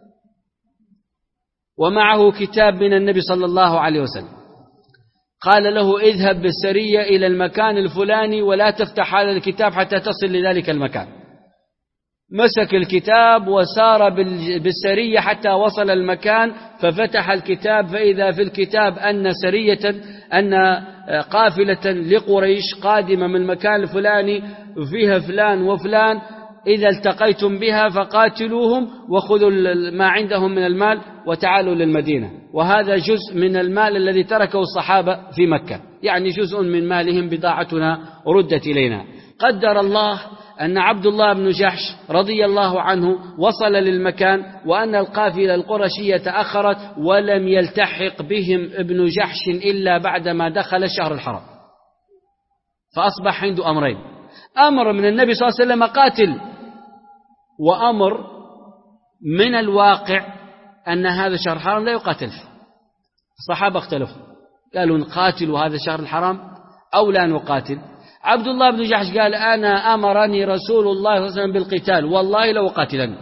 ومعه كتاب من النبي صلى الله عليه وسلم. قال له اذهب بالسرية إلى المكان الفلاني ولا تفتح هذا الكتاب حتى تصل لذلك المكان. مسك الكتاب وسار بالسرية حتى وصل المكان، ففتح الكتاب فإذا في الكتاب أن سرية أن قافلة لقريش قادمة من المكان الفلاني فيها فلان وفلان، إذا التقيتم بها فقاتلوهم وخذوا ما عندهم من المال وتعالوا للمدينة. وهذا جزء من المال الذي تركه الصحابة في مكة، يعني جزء من مالهم بضاعتنا ردت إلينا. قدر الله أن عبد الله بن جحش رضي الله عنه وصل للمكان، وأن القافلة القرشية تأخرت ولم يلتحق بهم ابن جحش إلا بعدما دخل الشهر الحرام. فأصبح عنده أمرين: أمر من النبي صلى الله عليه وسلم قاتل، وأمر من الواقع أن هذا الشهر الحرام لا يقاتل. الصحابة اختلفوا، قالوا نقاتل هذا الشهر الحرام أو لا نقاتل. عبد الله بن جحش قال أنا أمرني رسول الله صلى الله عليه وسلم بالقتال والله لو قاتلن.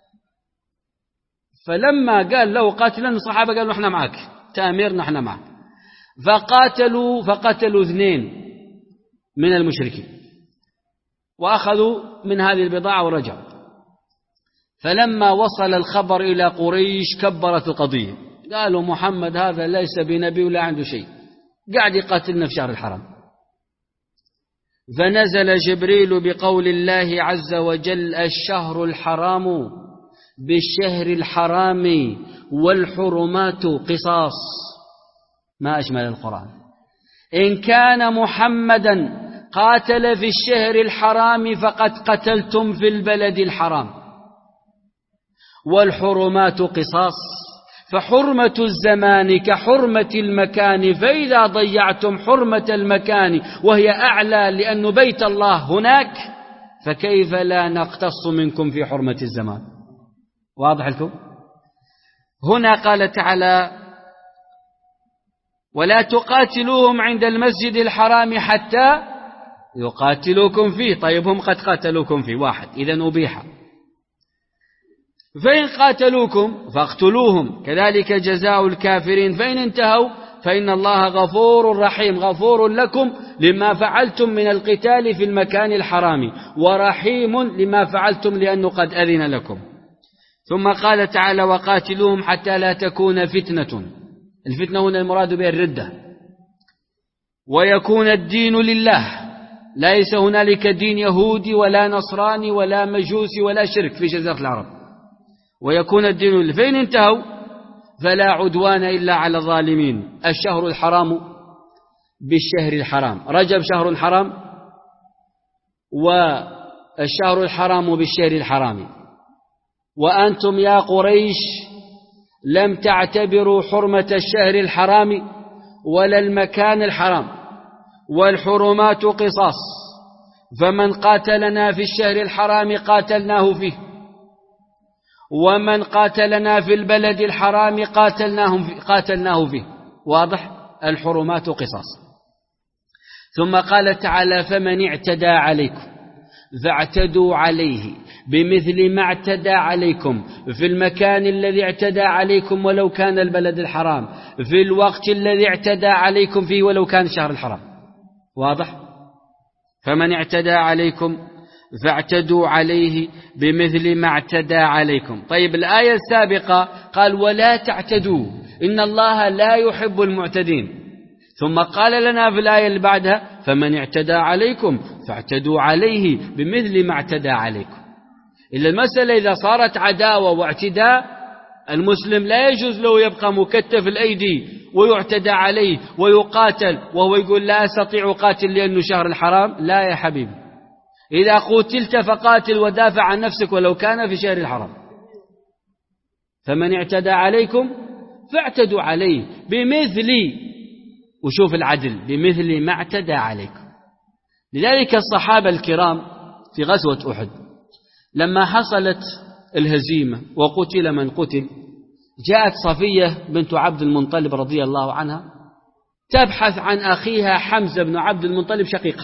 فلما قال لو قاتلن الصحابة قالوا نحن معك، تأمير نحن معك. فقاتلوا فقتلوا اثنين من المشركين وأخذوا من هذه البضاعة ورجعوا. فلما وصل الخبر إلى قريش كبرت القضية، قالوا محمد هذا ليس بنبي ولا عنده شيء، قاعد يقاتلنا في شهر الحرام. فنزل جبريل بقول الله عز وجل: الشهر الحرام بالشهر الحرام والحرمات قصاص. ما أجمل القرآن. إن كان محمدا قاتل في الشهر الحرام فقد قتلتم في البلد الحرام. والحرمات قصاص، فحرمة الزمان كحرمة المكان، فإذا ضيعتم حرمة المكان وهي أعلى لأن بيت الله هناك، فكيف لا نقتص منكم في حرمة الزمان؟ واضح لكم؟ هنا قال تعالى: ولا تقاتلوهم عند المسجد الحرام حتى يقاتلوكم فيه. طيب هم قد قاتلوكم فيه، واحد، إذن أبيح. فإن قاتلوكم فاقتلوهم كذلك جزاء الكافرين فإن انتهوا فإن الله غفور رحيم غفور لكم لما فعلتم من القتال في المكان الحرام ورحيم لما فعلتم لأنه قد أذن لكم. ثم قال تعالى وقاتلوهم حتى لا تكون فتنة. الفتنة هنا المراد بها الردة ويكون الدين لله، ليس هنالك دين يهودي ولا نصراني ولا مجوسي ولا شرك في جزيرة العرب، ويكون الدين لله. فإن انتهوا فلا عدوان إلا على الظالمين. الشهر الحرام بالشهر الحرام، رجب شهر حرام والشهر الحرام بالشهر الحرام، وأنتم يا قريش لم تعتبروا حرمة الشهر الحرام ولا المكان الحرام، والحرمات قصاص، فمن قاتلنا في الشهر الحرام قاتلناه فيه، ومن قاتلنا في البلد الحرام قاتلناه فيه, قاتلناه فيه. واضح؟ الحرمات قصاص. ثم قال تعالى فمن اعتدى عليكم فاعتدوا عليه بمثل ما اعتدى عليكم في المكان الذي اعتدى عليكم ولو كان البلد الحرام، في الوقت الذي اعتدى عليكم فيه ولو كان الشهر الحرام. واضح؟ فمن اعتدى عليكم فاعتدوا عليه بمثل ما اعتدى عليكم. طيب الآية السابقة قال ولا تعتدوا إن الله لا يحب المعتدين، ثم قال لنا في الآية اللي بعدها فمن اعتدى عليكم فاعتدوا عليه بمثل ما اعتدى عليكم. إلا المسألة إذا صارت عداوة واعتداء، المسلم لا يجوز له يبقى مكتف الأيدي ويعتدى عليه ويقاتل وهو يقول لا أستطيع قاتل لأنه شهر الحرام. لا يا حبيبي، إذا قتلت فقاتل ودافع عن نفسك ولو كان في شهر الحرام. فمن اعتدى عليكم فاعتدوا عليه بمثل، وشوف العدل، بمثل ما اعتدى عليكم. لذلك الصحابة الكرام في غزوة أحد لما حصلت الهزيمة وقتل من قتل، جاءت صفية بنت عبد المطلب رضي الله عنها تبحث عن أخيها حمزة بن عبد المطلب شقيقه،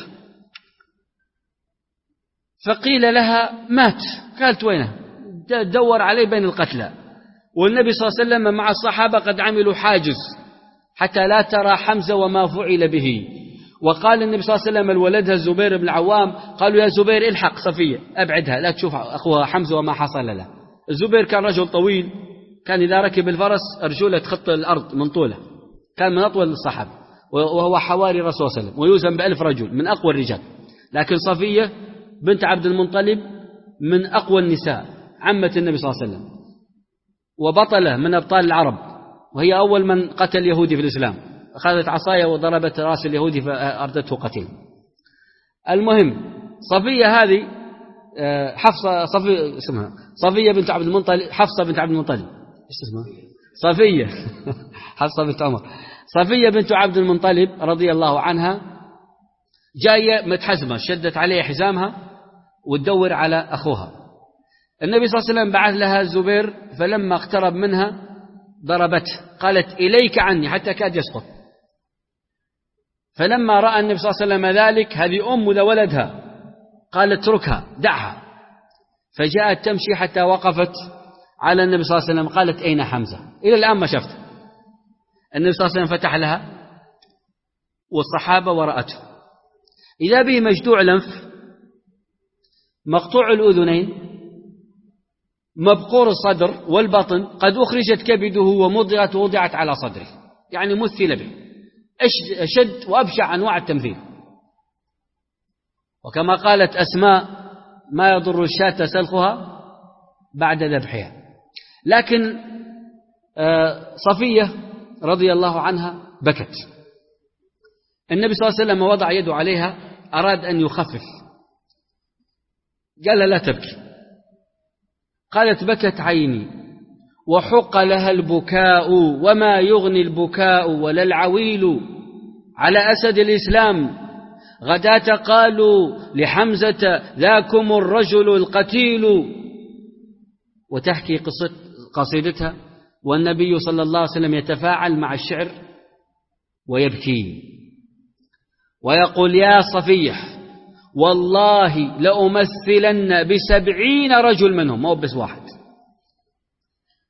فقيل لها مات. قالت وينه؟ دور عليه بين القتلى، والنبي صلى الله عليه وسلم مع الصحابة قد عملوا حاجز حتى لا ترى حمزة وما فعل به. وقال النبي صلى الله عليه وسلم لولدها الزبير بن العوام قالوا يا زبير الحق صفية أبعدها لا تشوف أخوها حمزة وما حصل له. الزبير كان رجل طويل، كان إذا ركب الفرس أرجله تخط الأرض من طوله، كان من أطول الصحابة وهو حواري الرسول صلى الله عليه وسلم ويوزن بألف رجل من أقوى الرجال. لكن صفية بنت عبد المطلب من أقوى النساء، عمة النبي صلى الله عليه وسلم وبطلة من أبطال العرب، وهي أول من قتل يهودي في الإسلام، أخذت عصاية وضربت رأس اليهودي فأردته قتيل. المهم صفية هذه حفصة صفية اسمها صفية بنت عبد المطلب، حفصة بنت عبد المطلب ايش اسمها؟ صفية حفصة بنت عمر. صفية بنت عبد المطلب رضي الله عنها جاية متحزمة، شدت عليها حزامها وتدور على أخوها. النبي صلى الله عليه وسلم بعث لها الزبير، فلما اقترب منها ضربته، قالت إليك عني، حتى كاد يسقط. فلما رأى النبي صلى الله عليه وسلم ذلك، هذه أم لولدها، قالت اتركها دعها، فجاءت تمشي حتى وقفت على النبي صلى الله عليه وسلم، قالت أين حمزة؟ إلى الآن ما شفته. النبي صلى الله عليه وسلم فتح لها والصحابة ورأته، إذا به مجدوع الأنف، مقطوع الأذنين، مبقور الصدر والبطن، قد أخرجت كبده ومضغت ووضعت على صدره، يعني مثل به، أشد وأبشع أنواع التمثيل. وكما قالت أسماء ما يضر الشاة سلخها بعد ذبحها. لكن صفية رضي الله عنها بكت. النبي صلى الله عليه وسلم وضع يده عليها، أراد أن يخفف، قال لا تبكي. قالت بكت عيني وحق لها البكاء، وما يغني البكاء ولا العويل على أسد الإسلام. غداة قالوا لحمزة ذاكم الرجل القتيل. وتحكي قصيدتها، والنبي صلى الله عليه وسلم يتفاعل مع الشعر ويبكي ويقول يا صفية والله لأمثلن بسبعين رجل منهم، مو بس واحد،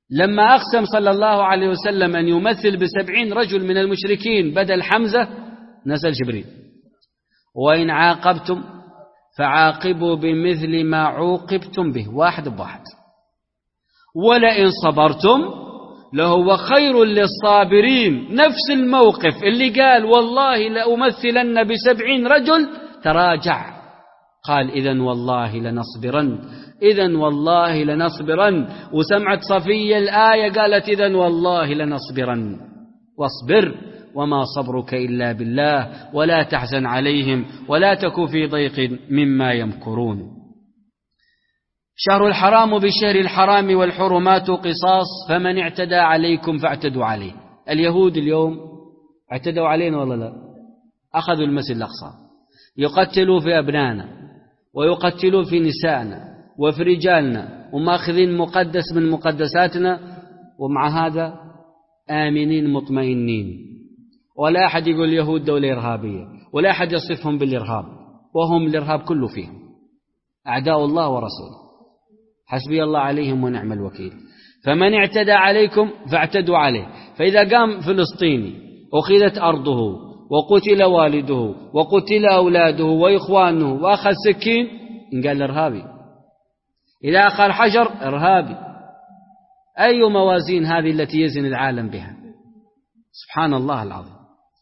لما أقسم صلى الله عليه وسلم أن يمثل بسبعين رجل من المشركين بدل حمزة نزل جبريل: وإن عاقبتم فعاقبوا بمثل ما عوقبتم به، واحد بواحد، ولئن صبرتم لهو خير للصابرين. نفس الموقف اللي قال والله لأمثلن بسبعين رجل تراجع، قال إذن والله لنصبرن، إذن والله لنصبرن. وسمعت صفية الآية قالت إذن والله لنصبرن، واصبر وما صبرك إلا بالله ولا تحزن عليهم ولا تك في ضيق مما يمكرون. شهر الحرام بالشهر الحرام والحرمات قصاص، فمن اعتدى عليكم فاعتدوا عليه. اليهود اليوم اعتدوا علينا والله لا، أخذوا المسجد الأقصى يقتلوا في أبنائنا ويقتلوا في نسائنا وفي رجالنا، وماخذين مقدس من مقدساتنا، ومع هذا آمنين مطمئنين. ولا أحد يقول اليهود دولة إرهابية، ولا أحد يصفهم بالإرهاب، وهم الإرهاب كله فيهم، أعداء الله ورسوله، حسبي الله عليهم ونعم الوكيل. فمن اعتدى عليكم فاعتدوا عليه. فإذا قام فلسطيني أخذت أرضه وقتل والده وقتل أولاده وإخوانه وأخذ سكين، إن قال إرهابي. إذا أخذ حجر إرهابي. أي موازين هذه التي يزن العالم بها؟ سبحان الله العظيم.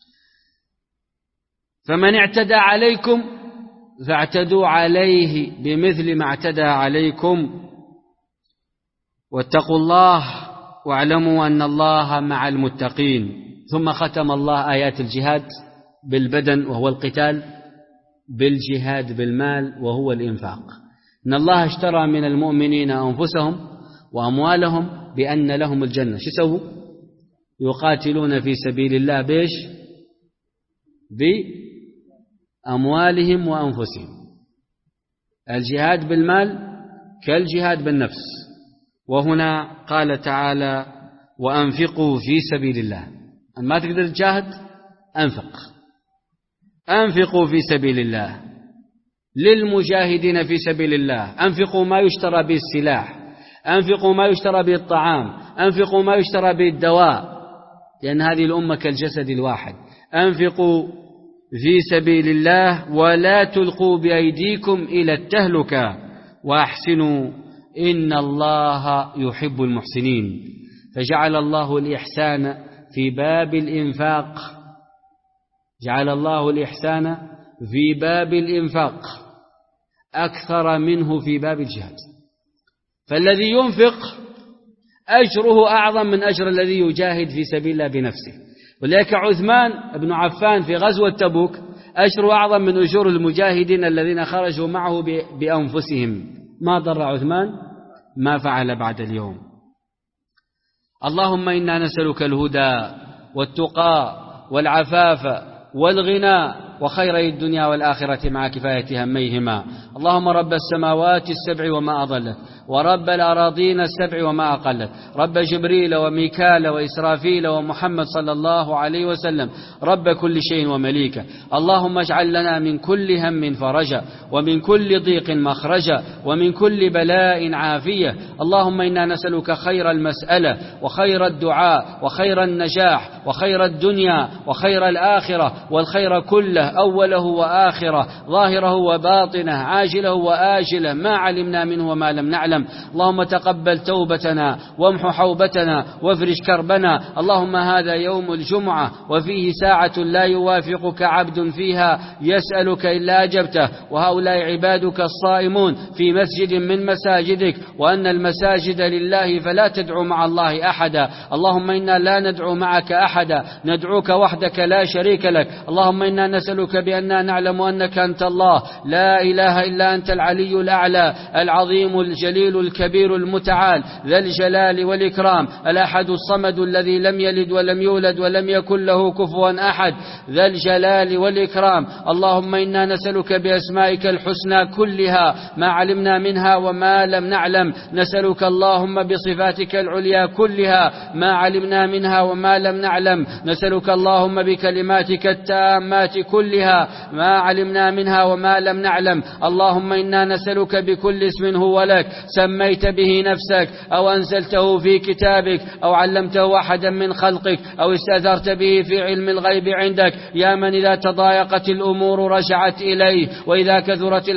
فمن اعتدى عليكم فاعتدوا عليه بمثل ما اعتدى عليكم، واتقوا الله واعلموا أن الله مع المتقين. ثم ختم الله آيات الجهاد بالبدن وهو القتال، بالجهاد بالمال وهو الإنفاق. إن الله اشترى من المؤمنين أنفسهم وأموالهم بأن لهم الجنة. شو سووا؟ يقاتلون في سبيل الله بيش؟ بأموالهم وأنفسهم. الجهاد بالمال كالجهاد بالنفس. وهنا قال تعالى: وأنفقوا في سبيل الله. ما تقدر تجاهد، أنفق. أنفقوا في سبيل الله للمجاهدين في سبيل الله. أنفقوا ما يشترى به السلاح، أنفقوا ما يشترى به الطعام، أنفقوا ما يشترى به الدواء، لأن هذه الأمة كالجسد الواحد. أنفقوا في سبيل الله ولا تلقوا بأيديكم إلى التهلكة وأحسنوا إن الله يحب المحسنين. فجعل الله الإحسان في باب الإنفاق، جعل الله الإحسان في باب الإنفاق أكثر منه في باب الجهاد. فالذي ينفق أجره أعظم من أجر الذي يجاهد في سبيل الله بنفسه. ولذلك عثمان بن عفان في غزوة تبوك أجره أعظم من أجور المجاهدين الذين خرجوا معه بأنفسهم. ما ضر عثمان ما فعل بعد اليوم. اللهم إنا نسألك الهدى والتقى والعفاف والغنى وخيري الدنيا والآخرة مع كفاية هميهما. اللهم رب السماوات السبع وما أضلت، ورب الأراضين السبع وما أقلت، رب جبريل وميكال وإسرافيل ومحمد صلى الله عليه وسلم، رب كل شيء ومليكه. اللهم اجعل لنا من كل هم فرجا، ومن كل ضيق مخرجا، ومن كل بلاء عافية. اللهم إنا نسألك خير المسألة وخير الدعاء وخير النجاح وخير الدنيا وخير الآخرة، والخير كله أوله وآخره، ظاهره وباطنه، عاجله وآجله، ما علمنا منه وما لم نعلم. اللهم تقبل توبتنا وامح حوبتنا وافرج كربنا. اللهم هذا يوم الجمعة وفيه ساعة لا يوافقك عبد فيها يسألك إلا أجبته، وهؤلاء عبادك الصائمون في مسجد من مساجدك، وأن المساجد لله فلا تدعو مع الله أحدا. اللهم إنا لا ندعو معك أحدا، ندعوك وحدك لا شريك لك. اللهم إنا نسألك بأننا نعلم أنك أنت الله لا إله إلا أنت، العلي الأعلى العظيم الجليل الكبير المتعال ذا الجلال والإكرام، الأحد الصمد الذي لم يلد ولم يولد ولم يكن له كفوا أحد، ذا الجلال والإكرام. اللهم إنا نسألك بأسمائك الحسنى كلها ما علمنا منها وما لم نعلم. نسألك اللهم بصفاتك العليا كلها ما علمنا منها وما لم نعلم. نسألك اللهم بكلماتك التامات كلها كلها ما علمنا منها وما لم نعلم. اللهم إنا نسألك بكل اسم هو لك سميت به نفسك أو أنزلته في كتابك أو علمته أحدا من خلقك أو استأثرت به في علم الغيب عندك، يا من إذا تضايقت الأمور رجعت إليه، وإذا كثرت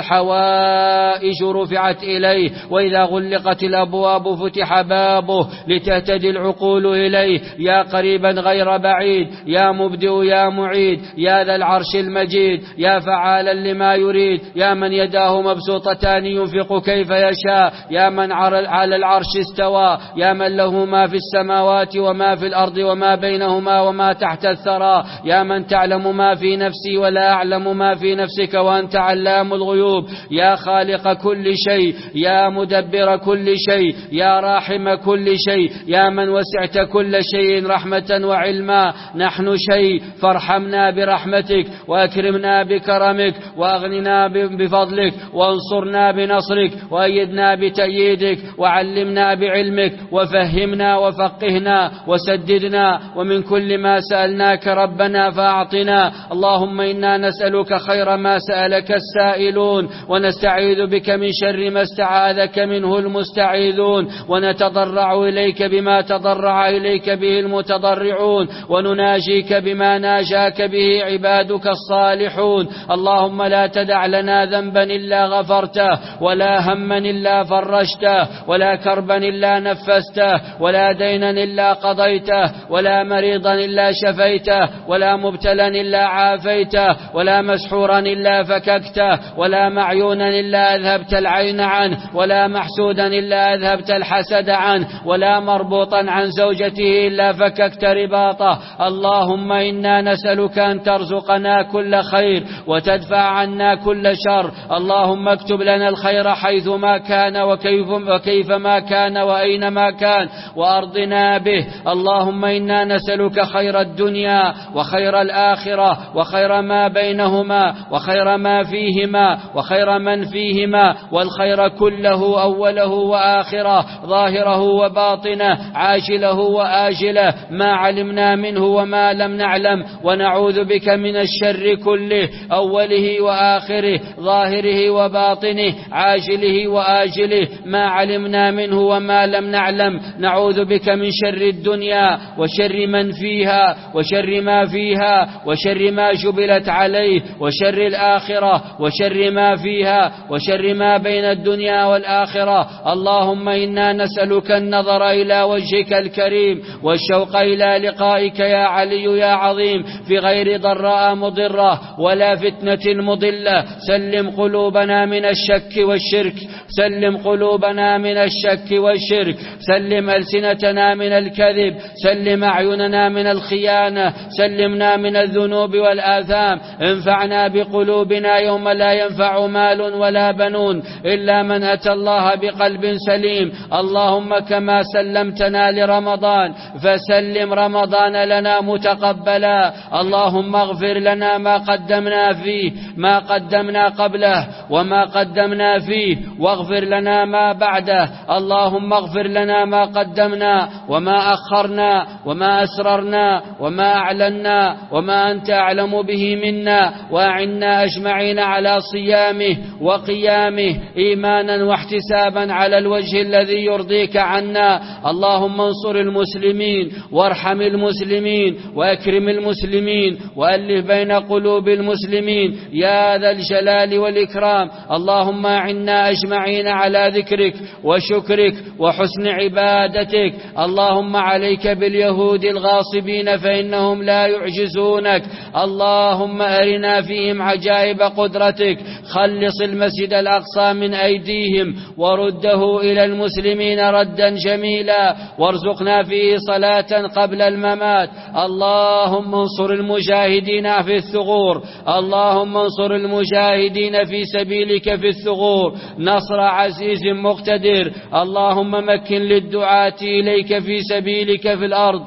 الحوائج رفعت إليه، وإذا غلقت الأبواب فتح بابه لتهتدي العقول إليه. يا قريبا غير بعيد، يا مبدئ يا معيد، يا ذا العرش المجيد، يا فعالا لما يريد، يا من يداه مبسوطتان ينفق كيف يشاء، يا من على العرش استوى، يا من له ما في السماوات وما في الأرض وما بينهما وما تحت الثرى، يا من تعلم ما في نفسي ولا أعلم ما في نفسك وأنت علام الغيوب، يا خالق كل شيء، يا مدبر كل شيء، يا راحم كل شيء، يا من وسعت كل شيء رحمة وعلما. نحن شيء فارحمنا برحمتك وأكرمنا بكرمك وأغننا بفضلك وانصرنا بنصرك وأيدنا بتأييدك وعلمنا بعلمك وفهمنا وفقهنا وسددنا، ومن كل ما سألناك ربنا فأعطنا. اللهم إنا نسألك خير ما سألك السائلون، ونستعيذ بك من شر ما استعاذك منه المستعيذون، ونتضرع إليك بما تضرع إليك به المتضرعون، ونناجيك بما ناجاك به عبادك الصالحون. اللهم لا تدع لنا ذنبا إلا غفرته، ولا هما إلا فرجته، ولا كربا إلا نفسته، ولا دينا إلا قضيته، ولا مريضا إلا شفيته، ولا مبتلا إلا عافيته، ولا مسحورا إلا فككته، ولا معيونا إلا أذهبت العين عنه، ولا محسودا إلا أذهبت الحسد عنه، ولا مربوطا عن زوجته إلا فككت رباطه. اللهم إنا نسألك أن ترزقنا كل خير وتدفع عنا كل شر. اللهم اكتب لنا الخير حيث ما كان وكيف, وكيف ما كان وأينما كان وأرضنا به. اللهم إنا نسألك خير الدنيا وخير الآخرة وخير ما بينهما وخير ما فيهما وخير من فيهما، والخير كله أوله وآخره ظاهره وباطنه عاجله وآجله ما علمنا منه وما لم نعلم، ونعوذ بك من الشر كله أوله وآخره ظاهره وباطنه عاجله وآجله ما علمنا منه وما لم نعلم. نعوذ بك من شر الدنيا وشر من فيها وشر ما فيها وشر ما جبلت عليه، وشر الآخرة وشر ما فيها وشر ما بين الدنيا والآخرة. اللهم إنا نسألك النظر إلى وجهك الكريم والشوق إلى لقائك يا علي يا عظيم، في غير ضراء مضرة ولا فتنة مضلة. سلم قلوبنا من الشك والشرك، سلم قلوبنا من الشك والشرك، سلم ألسنتنا من الكذب، سلم أعيننا من الخيانة، سلمنا من الذنوب والآثام. انفعنا بقلوبنا يوم لا ينفع مال ولا بنون إلا من أتى الله بقلب سليم. اللهم كما سلمتنا لرمضان فسلم رمضان لنا متقبلا. اللهم اغفر لنا ما قدمنا فيه ما قدمنا قبله وما قدمنا فيه، واغفر لنا ما بعده. اللهم اغفر لنا ما قدمنا وما أخرنا وما أسررنا وما أعلنا وما أنت أعلم به منا، وأعنا أجمعين على صيامه وقيامه إيمانا واحتسابا على الوجه الذي يرضيك عنا. اللهم انصر المسلمين وارحم المسلمين وأكرم المسلمين وألف بين قلوب المسلمين يا ذا الجلال والإكرام. اللهم أعنا أجمعين على ذكرك وشكرك وحسن عبادتك. اللهم عليك باليهود الغاصبين فإنهم لا يعجزونك. اللهم أرنا فيهم عجائب قدرتك. خلص المسجد الأقصى من أيديهم ورده إلى المسلمين ردا جميلا، وارزقنا فيه صلاة قبل الممات. اللهم انصر المجاهدين في الثغور، اللهم انصر المجاهدين في سبيلك في الثغور نصر عزيز مقتدر. اللهم مكن للدعاة إليك في سبيلك في الأرض،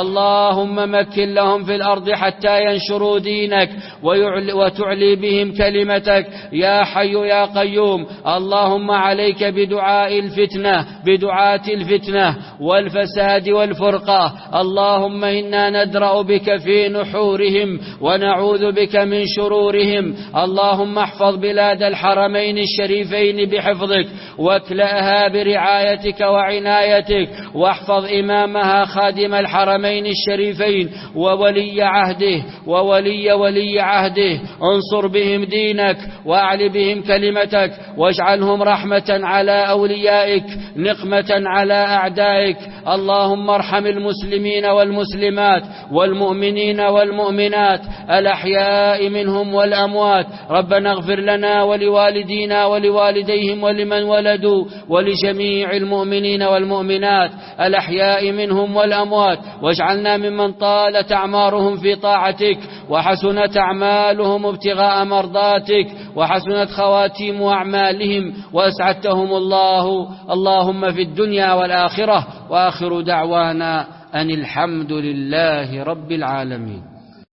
اللهم مكن لهم في الأرض حتى ينشروا دينك وتعلي بهم كلمتك يا حي يا قيوم. اللهم عليك بدعاء الفتنة بدعاة الفتنة والفساد والفرقة. اللهم إنا ندرأ بك في نحورهم ونعوذ بك من شرورهم. اللهم احفظ بلاد الحرمين الشريفين بحفظك واكلأها برعايتك وعنايتك، واحفظ إمامها خادم الحرمين الشريفين وولي عهده وولي ولي عهده. انصر بهم دينك واعل بهم كلمتك، واجعلهم رحمة على أوليائك نقمة على أعدائك. اللهم ارحم المسلمين والمسلمات والمؤمنين والمؤمنات الأحياء منهم والأموات. ربنا اغفر لنا ولوالدينا ولوالديهم ولمن ولدوا ولجميع المؤمنين والمؤمنات الأحياء منهم والأموات، واجعلنا ممن طالت أعمارهم في طاعتك وحسنت أعمالهم ابتغاء مرضاتك وحسنت خواتيم أعمالهم وأسعدتهم الله اللهم في الدنيا والآخرة. وآخر دعوانا أن الحمد لله رب العالمين.